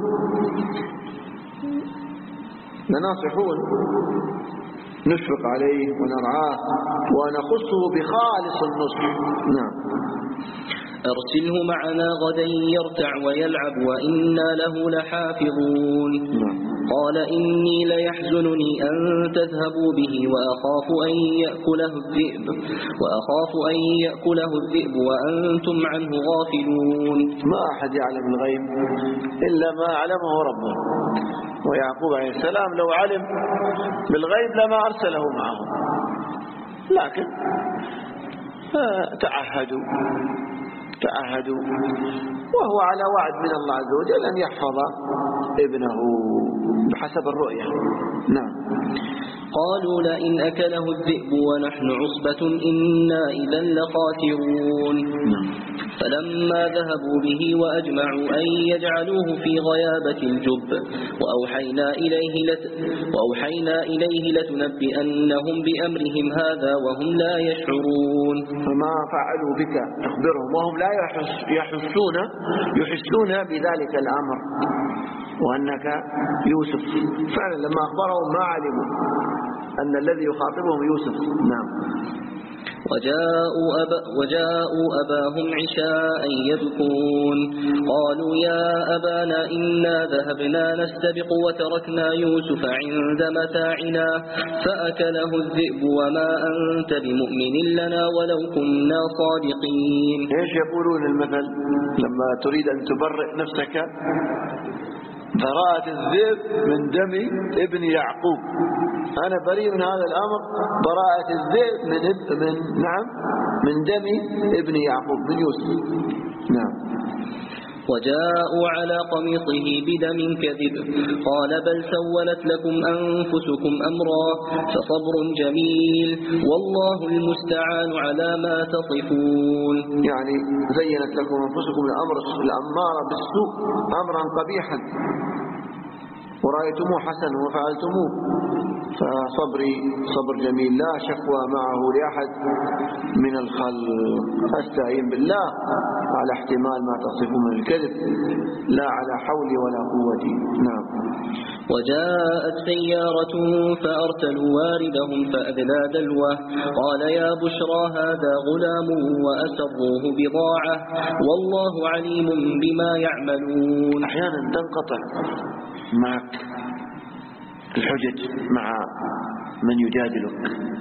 لناصحون نشفق عليه ونرعاه ونخصه بخالص النصح. نعم. أرسله معنا غدا يرتع ويلعب وإنا له لحافظون. نعم. قال إني ليحزنني أن تذهبوا به وأخاف أن يأكله الذئب وأخاف أن يأكله الذئب وأنتم عنه غافلون. ما أحد يعلم الغيب إلا ما علمه ربه، ويعقوب عليه السلام لو علم بالغيب لما أرسله معهم، لكن تعهدوا تعهدوا وهو على وعد من الله عز وجل أن يحفظ ابنه بحسب الرؤية. نعم. قالوا لئن أكله الذئب ونحن عصبة إنا إذا لخاسرون. نعم. فلما ذهبوا به وأجمعوا أن يجعلوه في غيابة الجب وأوحينا إليه, لت وأوحينا إليه لتنبئنهم بأمرهم هذا وهم لا يشعرون. فما فعلوا بك أخبرهم وهم لا يحس يحسون يحسون بذلك الأمر، وأنك يوسف. فعلا لما أخبرهم ما علموا أن الذي يخاطبهم يوسف. نعم. وجاءوا, أبا وجاءوا أباهم عشاء يبكون قالوا يا أبانا إنا ذهبنا نستبق وتركنا يوسف عند متاعنا فأكله الذئب وما أنت بمؤمن لنا ولو كنا صادقين. ايش يقولون المثل لما تريد أن تبرئ نفسك؟ براءة الذئب من دم ابن يعقوب، أنا بريء من هذا الأمر، براءة الذئب من, من نعم من دم ابن يعقوب من يوسف. نعم. وجاءوا على قميصه بدم كذب قال بل سولت لكم أنفسكم أمرا فصبر جميل والله المستعان على ما تصفون. يعني زينت لكم أنفسكم الأمر الأمارة بالسوء أمرا قبيحا ورأيتموه حسن وفعلتموه، فصبري صبر جميل لا شكوى معه لأحد من الخلق، أستعين بالله على احتمال ما تصفه من الكذب لا على حولي ولا قوتي. نعم. وجاءت سيارة فأرسلوا واردهم فأدلى دلوه قال يا بشرى هذا غلام وأسروه بضاعة والله عليم بما يعملون. أحيانا تنقطع معك الحجج مع من يجادلك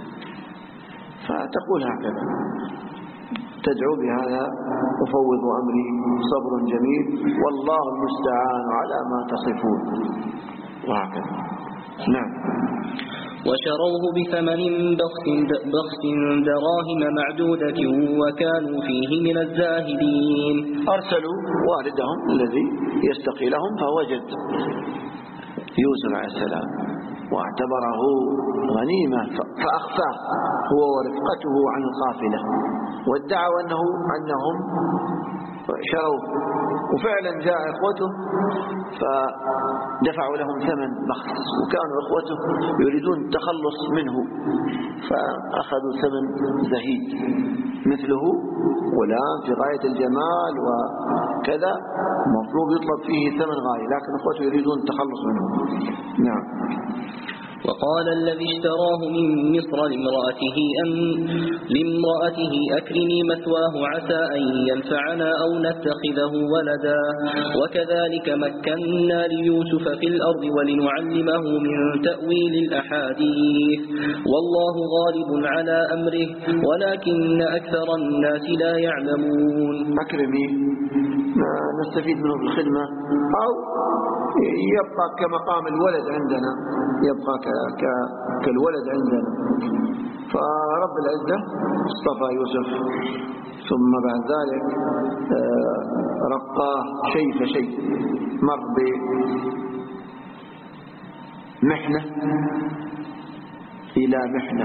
فتقول هكذا تدعو بهذا أفوض أمري صبر جميل والله المستعان على ما تصفون وهكذا. نعم. وشروه بثمن بخس, بخس دراهم معدودة وكانوا فيه من الزاهدين. أرسلوا والدهم الذي يستقي لهم فوجد يوسف عليه السلام واعتبره غنيمة فأخفاه هو ورفقته عن القافلة وادعوا أنه أنهم شروه، وفعلا جاء إخوته فدفعوا لهم ثمن بخس وكانوا إخوته يريدون التخلص منه فأخذوا ثمن زهيد مثله غلام في غاية الجمال وكذا مطلوب يطلب فيه ثمن غالي لكن إخوته يريدون التخلص منه. نعم. وقال الذي اشتراه من مصر لامرأته, أن لامرأته أكرمي مثواه عسى أن ينفعنا أو نتخذه ولدا وكذلك مكنا ليوسف في الأرض ولنعلمه من تأويل الأحاديث والله غالب على أمره ولكن أكثر الناس لا يعلمون. أكرمي نستفيد منه بالخدمة أو يبقى كمقام الولد عندنا، يبقى كالولد عندنا. فرب العزة اصطفى يوسف ثم بعد ذلك رقاه شيء فشيء، مر بمحنة إلى محنة،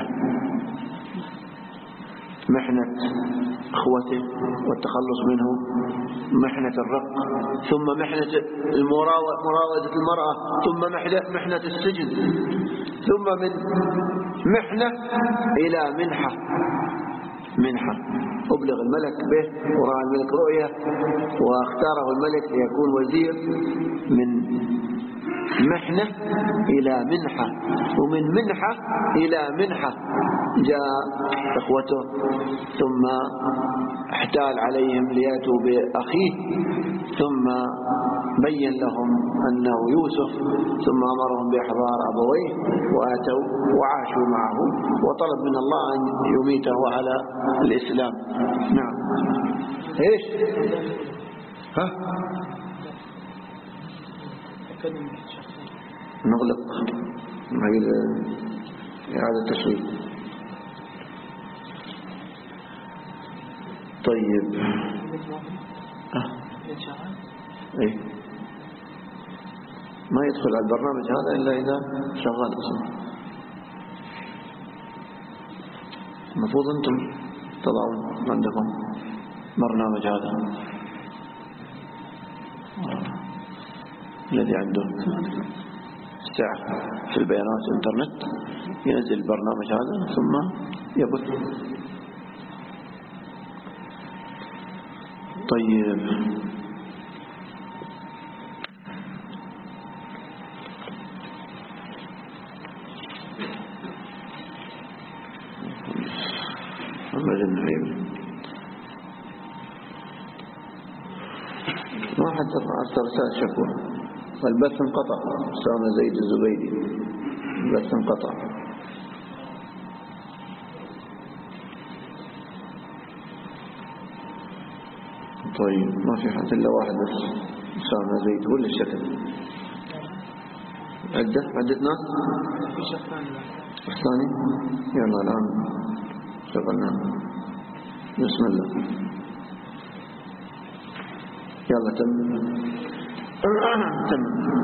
محنة اخوته والتخلص منه، محنة الرق، ثم محنة مراودة المرأة، ثم محنة السجن، ثم من محنة إلى منحة. منحة أبلغ الملك به ورأى الملك رؤية واختاره الملك ليكون وزير. من محنة إلى منحة، ومن منحة إلى منحة جاء إخوته ثم احتال عليهم ليأتوا بأخيه ثم بين لهم أنه يوسف ثم أمرهم بإحضار أبويه وآتوا وعاشوا معه وطلب من الله أن يميته على الإسلام. نعم. إيش ها نغلق هذه هذا التسويق. طيب أه. إيه ما يدخل على البرنامج هذا إلا إذا شغال أصلا. المفروض أنتم تضعون عندكم برنامج هذا الذي عنده ساعة في البيانات الانترنت ينزل البرنامج هذا ثم يبث. طيب رجل حبيبي ما حد أرسل رسالة شكوى. البث انقطع. أستاذنا زيد الزبيدي البث انقطع. طيب ما في حد إلا واحد بس. أستاذنا زيد ولا الشكل عدة عدة ناس الثاني. يلا الآن شغلنا. بسم الله. يلا تم تم.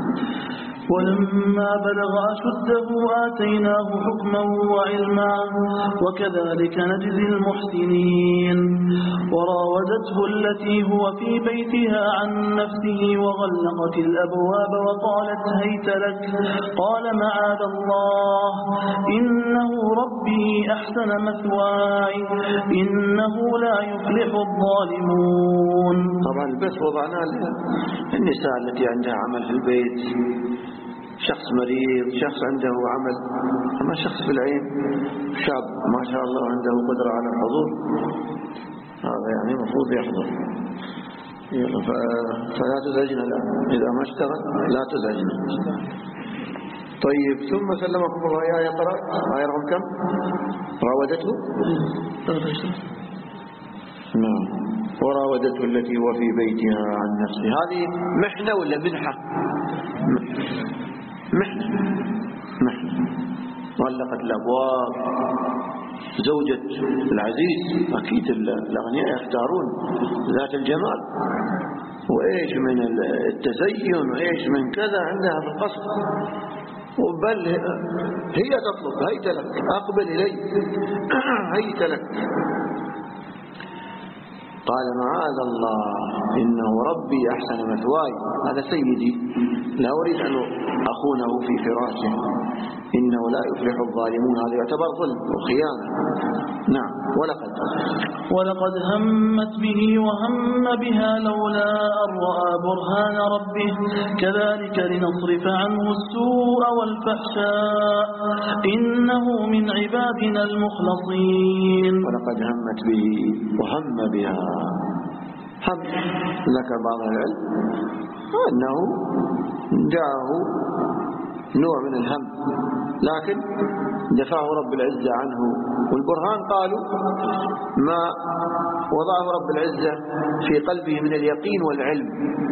ولما بلغ أشده آتيناه حكما وعلما وكذلك نجزي المحسنين. وراودته التي هو في بيتها عن نفسه وغلقت الأبواب وقالت هيت لك قال معاذ الله إنه ربي أحسن مثواي إنه لا يفلح الظالمون. طبعا البث وضعنا النساء التي عندها عمل في البيت، شخص مريض، شخص عنده عمل، أما شخص في العين شاب ما شاء الله عنده قدرة على الحضور، هذا يعني مفروض يحضر. فلا تزعجنا الآن، إذا ما اشتغل لا تزعجنا. طيب ثم سلمكم الله يا يقرأ آية رقم كم؟ راودته نعم. وراودته التي هو في بيتها عن نفسه. هذه محنة ولا منحة؟ محنة محنة. غلقت الأبواب. زوجة العزيز أكيد الأغنياء يختارون ذات الجمال وإيش من التزين وإيش من كذا عندها في القصر، وبل هي تطلب هيت لك أقبل إلي هيت لك. قال معاذ الله إنه ربي أحسن مثواي، هذا سيدي لا أريد أن أخونه في فراشه، إنه لا يفلح الظالمون. هذا يعتبر ظلم وخيانة. نعم. ولقد ولقد همت به وهم بها لولا أن رأى برهان ربه كذلك لنصرف عنه السوء والفحشاء إنه من عبادنا المخلصين. ولقد همت به وهم بها. هم لك بعض العلم أنه جاءه نوع من الهم، لكن دفعه رب العزة عنه. والبرهان قالوا ما وضعه رب العزة في قلبه من اليقين والعلم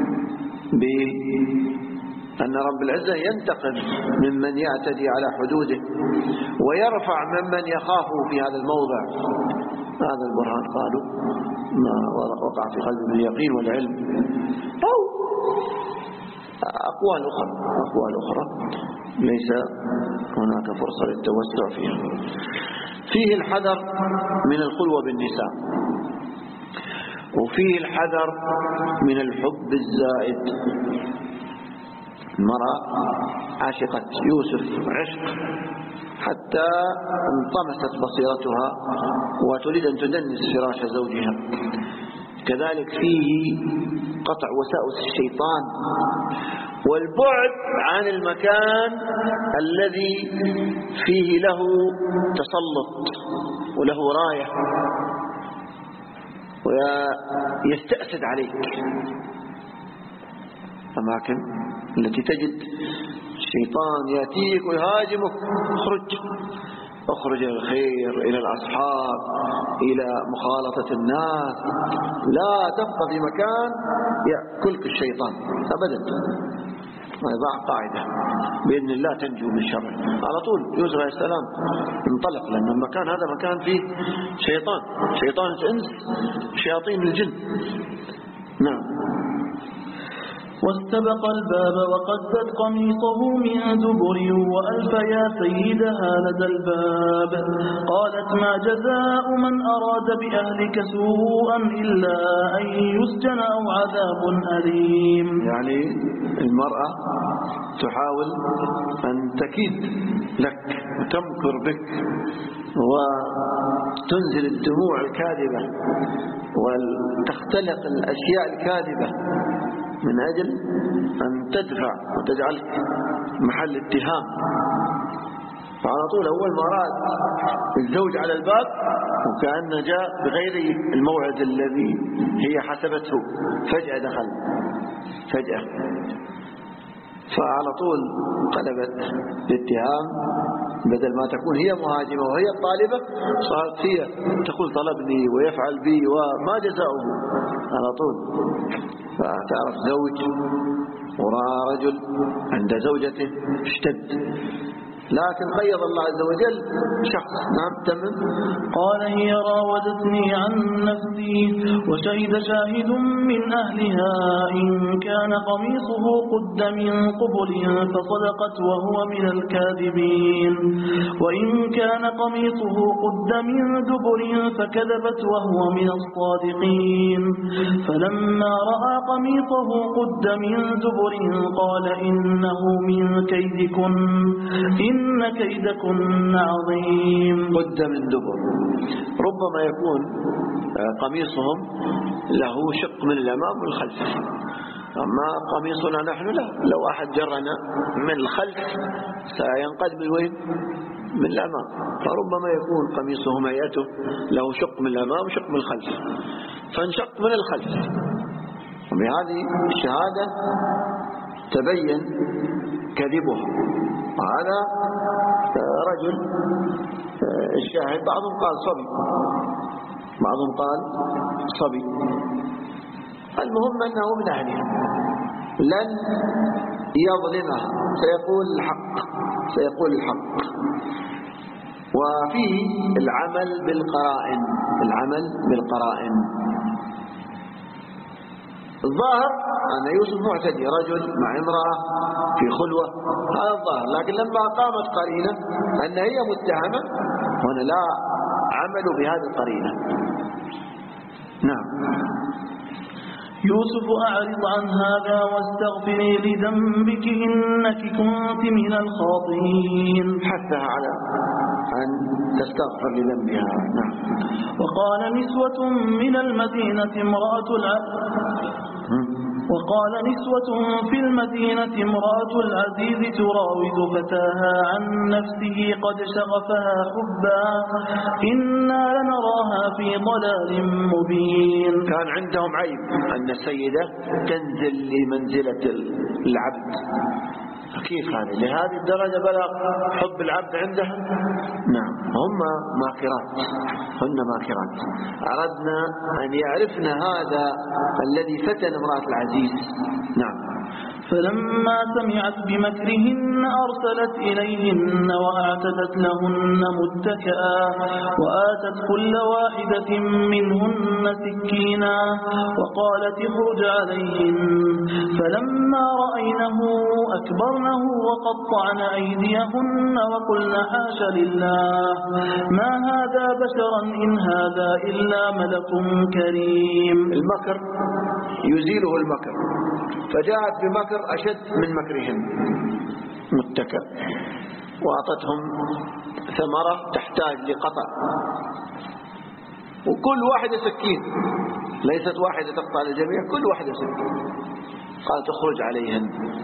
بأن رب العزة ينتقم ممن يعتدي على حدوده ويرفع ممن يخافه في هذا الموضع. هذا البرهان قالوا ما وقع في قلبه من اليقين والعلم. أو أقوال أخرى أقوال أخرى ليس هناك فرصة للتوسع فيها. فيه الحذر من الخلوة بالنساء، وفيه الحذر من الحب الزائد. المرأة عاشقت يوسف عشق حتى انطمست بصيرتها وتريد أن تدنس فراش زوجها. كذلك فيه قطع وساوس الشيطان والبعد عن المكان الذي فيه له تسلط وله راية ويستأسد عليك. أماكن التي تجد الشيطان يأتيك ويهاجمك، اخرج اخرج إلى الخير، إلى الأصحاب، إلى مخالطة الناس. لا تبقى في مكان يأكلك الشيطان أبدا. ضع قاعدة بإذن الله تنجو من شر. على طول يوسف عليه السلام انطلق، لأن المكان هذا مكان فيه شيطان، شيطان الإنس، شياطين الجن. نعم. واستبق الباب وقدت قميصه من دبر وألف يا سيدها لدى الباب قالت ما جزاء من أراد بأهلك سوءا إلا أن يسجن أو عذاب أليم. يعني المرأة تحاول أن تكيد لك وتمكر بك وتنزل الدموع الكاذبة وتختلق الأشياء الكاذبة من أجل أن تدفع وتجعلك محل اتهام. فعلى على طول أول ما رأت الزوج على الباب وكأنه جاء بغير الموعد الذي هي حسبته، فجأة دخل فجأة، فعلى طول قلبت الاتهام، بدل ما تكون هي مهاجمة وهي الطالبة صارت هي تقول طلبني ويفعل بي وما جزاؤه على طول. فتعرف زوج ورأى رجل عند زوجته اشتد، لكن قيض الله عز وجل شخص. نعم تمام. قال هي راودتني عن نفسي وشهد شاهد من أهلها إن كان قميصه قد من قبل فصدقت وهو من الكاذبين، وإن كان قميصه قد من دبر فكذبت وهو من الصادقين. فلما رأى قميصه قد من دبر قال إنه من كيدكن إن كيدكن عظيم. قد من دبر، ربما يكون قميصهم له شق من الأمام والخلف، أما قميصنا نحن لا، لو أحد جرنا من الخلف سينقد من وين؟ من الأمام، فربما يكون قميصهم هيئته له شق من الأمام وشق من الخلف، فانشق من الخلف. وبهذه الشهادة تبين كذبها. وهذا رجل الشاهد بعضهم قال صبي، بعضهم قال صبي، المهم أنه من أهلها لن يظلمها، سيقول الحق سيقول الحق. وفيه العمل بالقرائن، العمل بالقرائن. الظاهر أن يوسف معتدي، رجل مع امرأة في خلوة، هذا الظاهر، لكن لما قامت قرينة أن هي متهمة هنا لا عمل بهذه القرينة. نعم. يوسف أعرض عن هذا واستغفري لذنبك إنك كنت من الخاطئين. حثها على أن تستغفر لذنبها. نعم. وقال نسوة من المدينة امرأة العزيز وقال نسوة في المدينة امرأة العزيز تراود فتاها عن نفسه قد شغفها حبا إنا لنراها في ضلال مبين. كان عندهم عيب أن السيدة تنزل لمنزلة العبد، كيف هذا؟ لهذه الدرجة بلغ حب العبد عندها؟ نعم، هم ماكرات، هن ماكرات، أردنا أن يعرفن هذا الذي فتن امرأة العزيز. نعم. فلما سمعت بمكرهن أرسلت إليهن وأعتدت لهن متكئا وآتت كل واحدة منهن سكينا وقالت اخرج عليهن. فلما رأينه أكبرنه وقطعن أيديهن وقلن حاش لله ما هذا بشرا إن هذا إلا ملك كريم. المكر يزيله المكر، فجاءت بمكر أشد من مكرهم، متكئ، وأعطتهم ثمرة تحتاج لقطع، وكل واحدة سكين، ليست واحدة تقطع الجميع، كل واحدة سكين. قالت اخرج عليهن،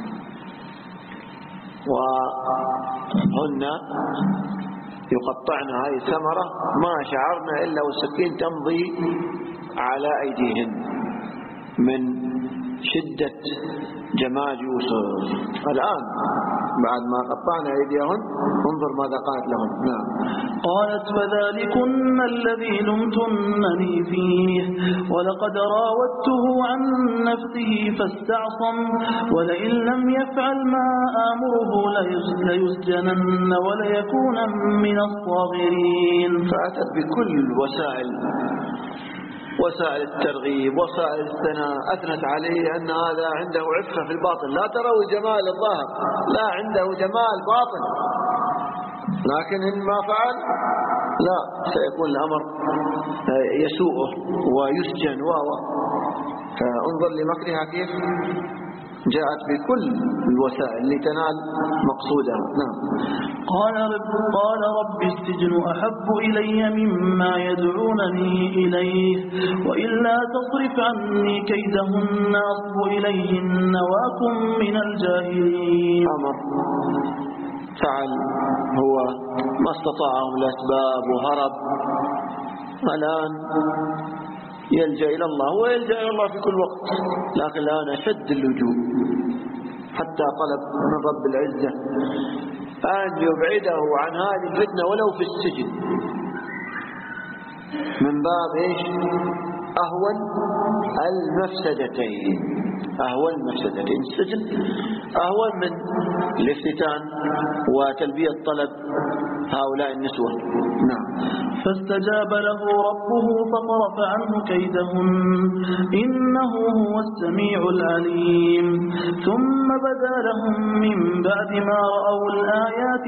وهن يقطعن هذه الثمرة ما شعرنا إلا والسكين تمضي على أيديهن من شدة جمال يوسف. الآن بعد ما قطعنا أيديهن انظر ماذا قالت لهم. نعم. قالت فذلكن الذي لمتنني فيه ولقد راودته عن نفسه فاستعصم ولئن لم يفعل ما آمره ليسجنن وليكون من الصاغرين. فأتت بكل وسائل وسائل الترغيب، وسائل الثناء، أثنت عليه أن هذا عنده عفة في الباطن، لا تروا جمال الظاهر، لا، عنده جمال باطن، لكن إن ما فعل لا سيكون الأمر يسوءه ويسجن و فانظر لمكرها كيف جاءت بكل الوسائل لتنال مقصودها. نعم. قال رب, قال رب السجن أحب إلي مما يدعونني إليه وإلا تصرف عني كيدهن أصب إليهن وأكن من الجاهلين. أمر فعل هو ما استطاعه من الأسباب وهرب، الآن يلجأ إلى الله ويلجأ إلى الله في كل وقت، لكن الآن أشد اللجوء، حتى طلب من رب العزة أن يبعده عن هذه الفتنة ولو في السجن، من باب إيش؟ أهون المفسدتين، أهون المفسدتين السجن أهون من الافتتان وتلبية طلب هؤلاء النسوة. نعم. فاستجاب له ربه فصرف عنه كيدهن إنه هو السميع العليم. ثم بدا لهم من بعد ما رأوا الآيات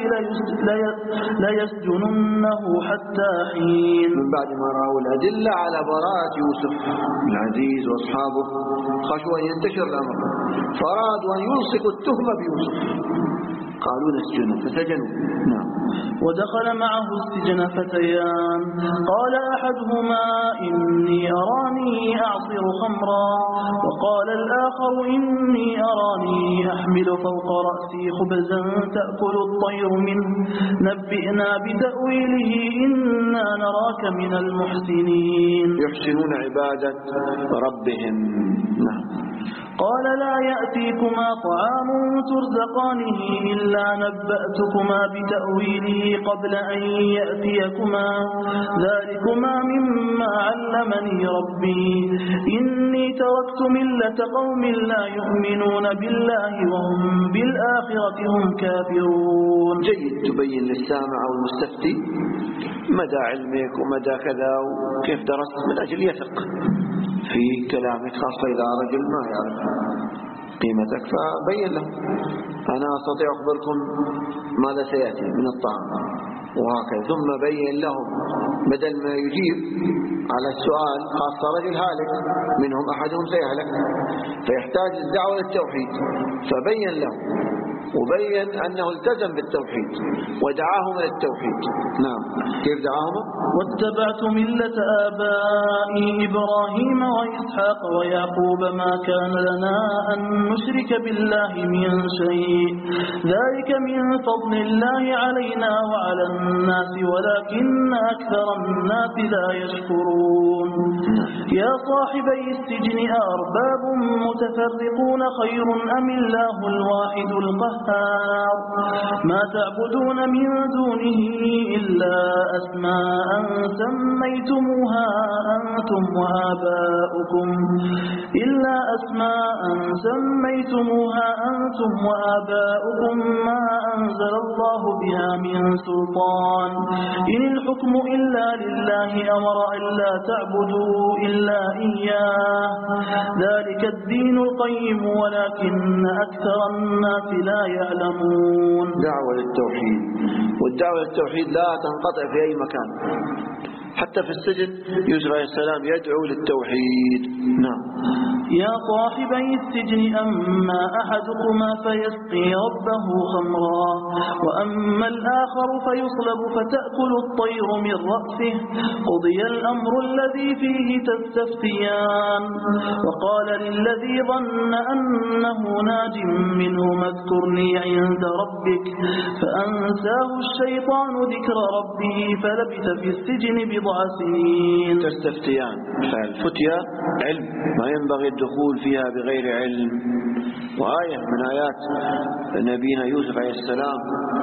ليسجننه حتى حين. من بعد ما رأوا الأدلة على براءة يوسف العزيز وأصحابه خشوا أن ينتشر الأمر، فأرادوا أن يلصقوا التهمة بيوسف، قالوا نسجنه فسجنوا. نعم. ودخل معه السجن فتيان قال أحدهما إني أراني أعصر خمرا وقال الآخر إني أراني أحمل فوق رأسي خبزا تأكل الطير منه نبئنا بتأويله إنا نراك من المحسنين. يحسنون عبادة ربهم. نعم. قال لا يأتيكما طعام ترزقانه إلا نبأتكما بتأويله قبل أن يأتيكما ذلكما مما علمني ربي إني تركت ملة قوم لا يؤمنون بالله وهم بالآخرة هم كافرون. جيد تبين للسامع أو المستفتي مدى علمك ومدى كذا وكيف درست من أجل يثق في كلامك، خاصة إذا رجل ما يعرف قيمتك، فبين له أنا أستطيع أخبركم ماذا سيأتي من الطعام وهكذا، ثم بين لهم بدل ما يجيب على السؤال، خاصة رجل هالك منهم أحدهم سيهلك فيحتاج الدعوة للتوحيد، فبين لهم وبين أنه التزم بالتوحيد ودعاهم إلى التوحيد. نعم. كيف دعاهم؟ واتبعت ملة آبائي إبراهيم وإسحاق ويعقوب ما كان لنا أن نشرك بالله من شيء ذلك من فضل الله علينا وعلى الناس ولكن أكثر الناس لا يشكرون. يا صاحبي السجن أرباب متفرقون خير أم الله الواحد القهار ما تعبدون من دونه إلا أسماء سميتموها أنتم وآباؤكم إلا أسماء سميتموها أنتم وآباؤكم ما أنزل الله بها من سلطان إن الحكم إلا لله أمر ألا تعبدوا إلا إياه ذلك الدين القيم ولكن أكثر الناس لا يعلمون. دعوة للتوحيد، والدعوة للتوحيد لا تنقطع في أي مكان، حتى في السجن يوسف عليه السلام يدعو للتوحيد. نعم. يا صاحبي السجن أما أحدكما فيسقي ربه خمرا وأما الآخر فيصلب فتأكل الطير من رأسه قضي الأمر الذي فيه تستفتيان. وقال للذي ظن أنه ناج منه اذكرني عند ربك فأنساه الشيطان ذكر ربه فلبث في السجن بضع سنين. تستفتيان فالفتية علم ما ينبغي الدخول فيها بغير علم، وآية من آيات نبينا يوسف عليه السلام.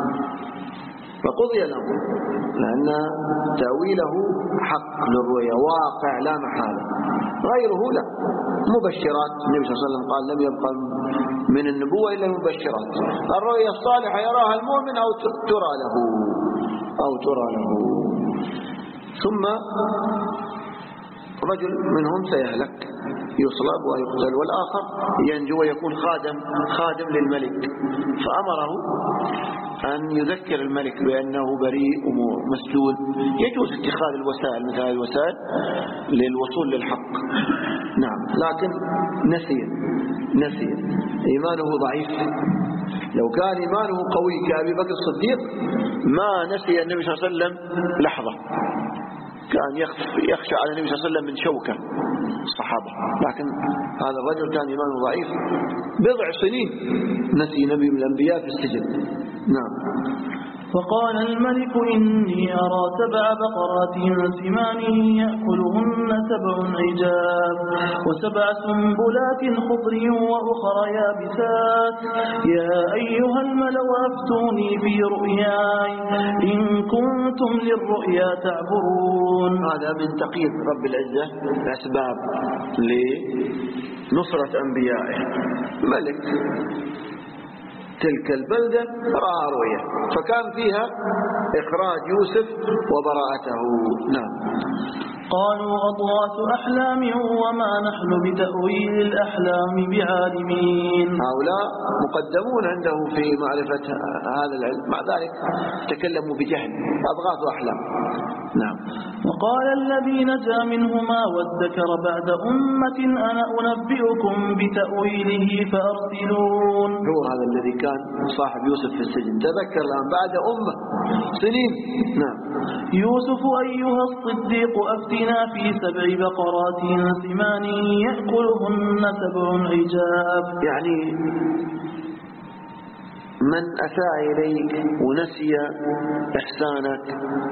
فقضي الأمر لأن تأويله حق للرؤيا واقع لا محالة، غيره لا. مبشرات النبي صلى الله عليه وسلم قال لم يبقى من النبوة إلا المبشرات، الرؤيا الصالحة يراها المؤمن أو ترى له أو ترى له. ثم رجل منهم سيهلك يصلب ويقتل، والآخر ينجو ويكون خادم خادم للملك، فأمره أن يذكر الملك بأنه بريء ومسجون. يجوز اتخاذ الوسائل مثل هذه الوسائل للوصول للحق. نعم. لكن نسي نسي إيمانه ضعيف. لو كان إيمانه قوي كأبي بكر الصديق ما نسي النبي صلى الله عليه وسلم لحظة، كان يخشى على النبي صلى الله عليه وسلم من شوكة الصحابة، لكن هذا الرجل كان إيمانه ضعيف. بضع سنين نسي نبي من الأنبياء في السجن. نعم. فقال الملك إني أرى سبع بقرات سمان يأكلهن سبع عجاف وسبع سنبلات خضر وأخر يابسات يا أيها الملأ أفتوني في رؤياي إن كنتم للرؤيا تعبرون. هذا من تقييد رب العزة الأسباب لنصرة أنبيائه. ملك تلك البلدة رأى رؤيا فكان فيها إخراج يوسف وبراءته. نعم. قالوا أضغاث أحلام وما نحن بتأويل الأحلام بعالمين. هؤلاء مقدمون عنده في معرفة هذا العلم، مع ذلك تكلموا بجهل. أضغاث أحلام. نعم. وقال الذي نجا منهما وادكر بعد أمة أنا أنبئكم بتأويله فأرسلون. هو هذا الذي كان صاحب يوسف في السجن، تذكر الآن بعد أمة سنين. نعم. يوسف أيها الصديق أفتنا في سبع بقرات سمان يأكلهن سبع عجاف. يعني من أساء إليك ونسي إحسانك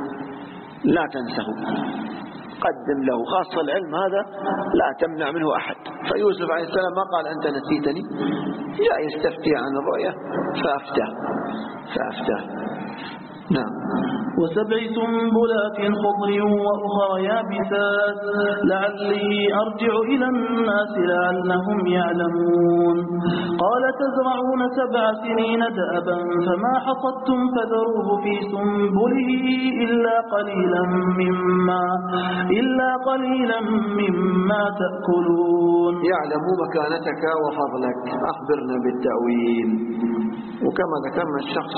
لا تنسه، قدم له، خاصة العلم هذا لا تمنع منه أحد. فيوسف عليه السلام ما قال أنت نسيتني، جاء يستفتي عن الرؤية فأفتاه فأفتاه. نعم. وسبع سنبلات خضر وأخر يابسات لعلي أرجع إلى الناس لعلهم يعلمون. قال تزرعون سبع سنين دأبا فما حصدتم فذروه في سنبله إلا قليلا مما إلا قليلا مما تأكلون. يعلم مكانتك وفضلك، أخبرنا بالتأويل. وكما ذكرنا الشخص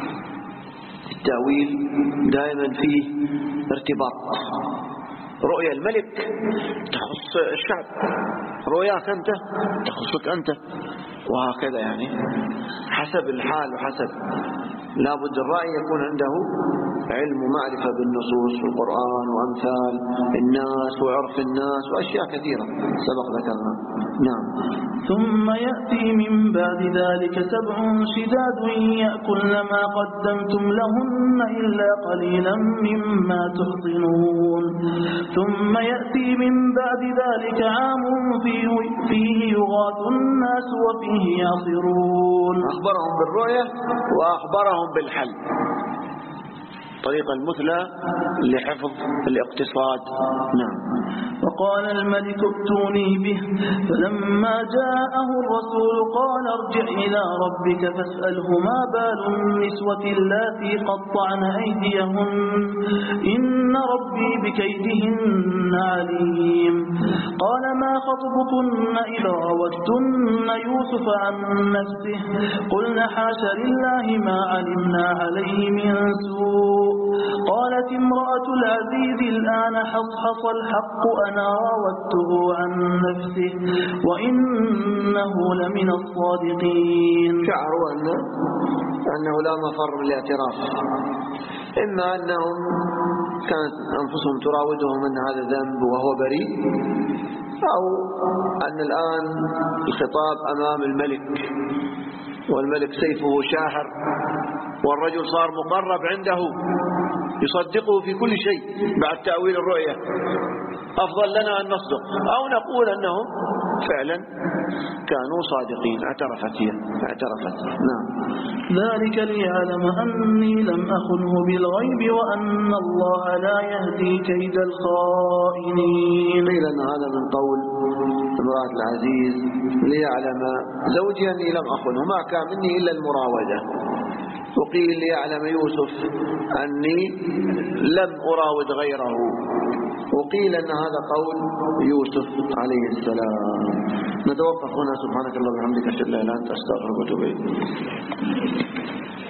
التأويل دائما فيه ارتباط. رؤيا الملك تخص الشعب، رؤياك أنت تخصك أنت، وهكذا يعني حسب الحال وحسب. لا بد الرأي يكون عنده علم ومعرفة بالنصوص والقرآن وأمثال الناس وعرف الناس وأشياء كثيرة سبق ذكرنا. نعم. ثم يأتي من بعد ذلك سبع شداد يأكلن ما قدمتم لهن إلا قليلا مما تحصنون. ثم يأتي من بعد ذلك عام فيه, فيه يغاث الناس وفيه يعصرون. أخبرهم بالرؤية وأخبرهم بالحل، طريقة المثلى لحفظ الاقتصاد. نعم. وقال الملك ائتوني به فلما جاءه الرسول قال ارجع إلى ربك فاسأله ما بال النسوة اللاتي قطعن أيديهن إن ربي بكيدهن عليم. قال ما خطبكن إذ راوتن يوسف عن نفسه قلنا حاش لله ما علمنا عليه من سوء. قالت امرأة العزيز الآن حصحص الحق أنا راودته عن نفسه وإنه لمن الصادقين. شعروا أن أنه لا مفر من الاعتراف، إما أنهم كانت أنفسهم تراودهم أن هذا ذنب وهو بريء، أو أن الآن الخطاب أمام الملك والملك سيفه شاهر والرجل صار مقرب عنده يصدقه في كل شيء بعد تأويل الرؤية. أفضل لنا أن نصدق أو نقول أنهم فعلا كانوا صادقين. اعترفت هي اعترفت. نعم. ذلك ليعلم أني لم أخنه بالغيب وأن الله لا يهدي كيد الخائنين. قيل أن هذا من قول امرأة العزيز ليعلم زوجي أني لم أخنه، ما كان مني إلا المراودة. وقيل ليعلم يوسف أني لم أراود غيره. وقيل أن هذا قول يوسف عليه السلام. نتوقف هنا. سبحانك اللهم وبحمدك أشهد أن لا إله إلا أنت أستغفرك وأتوب إليك.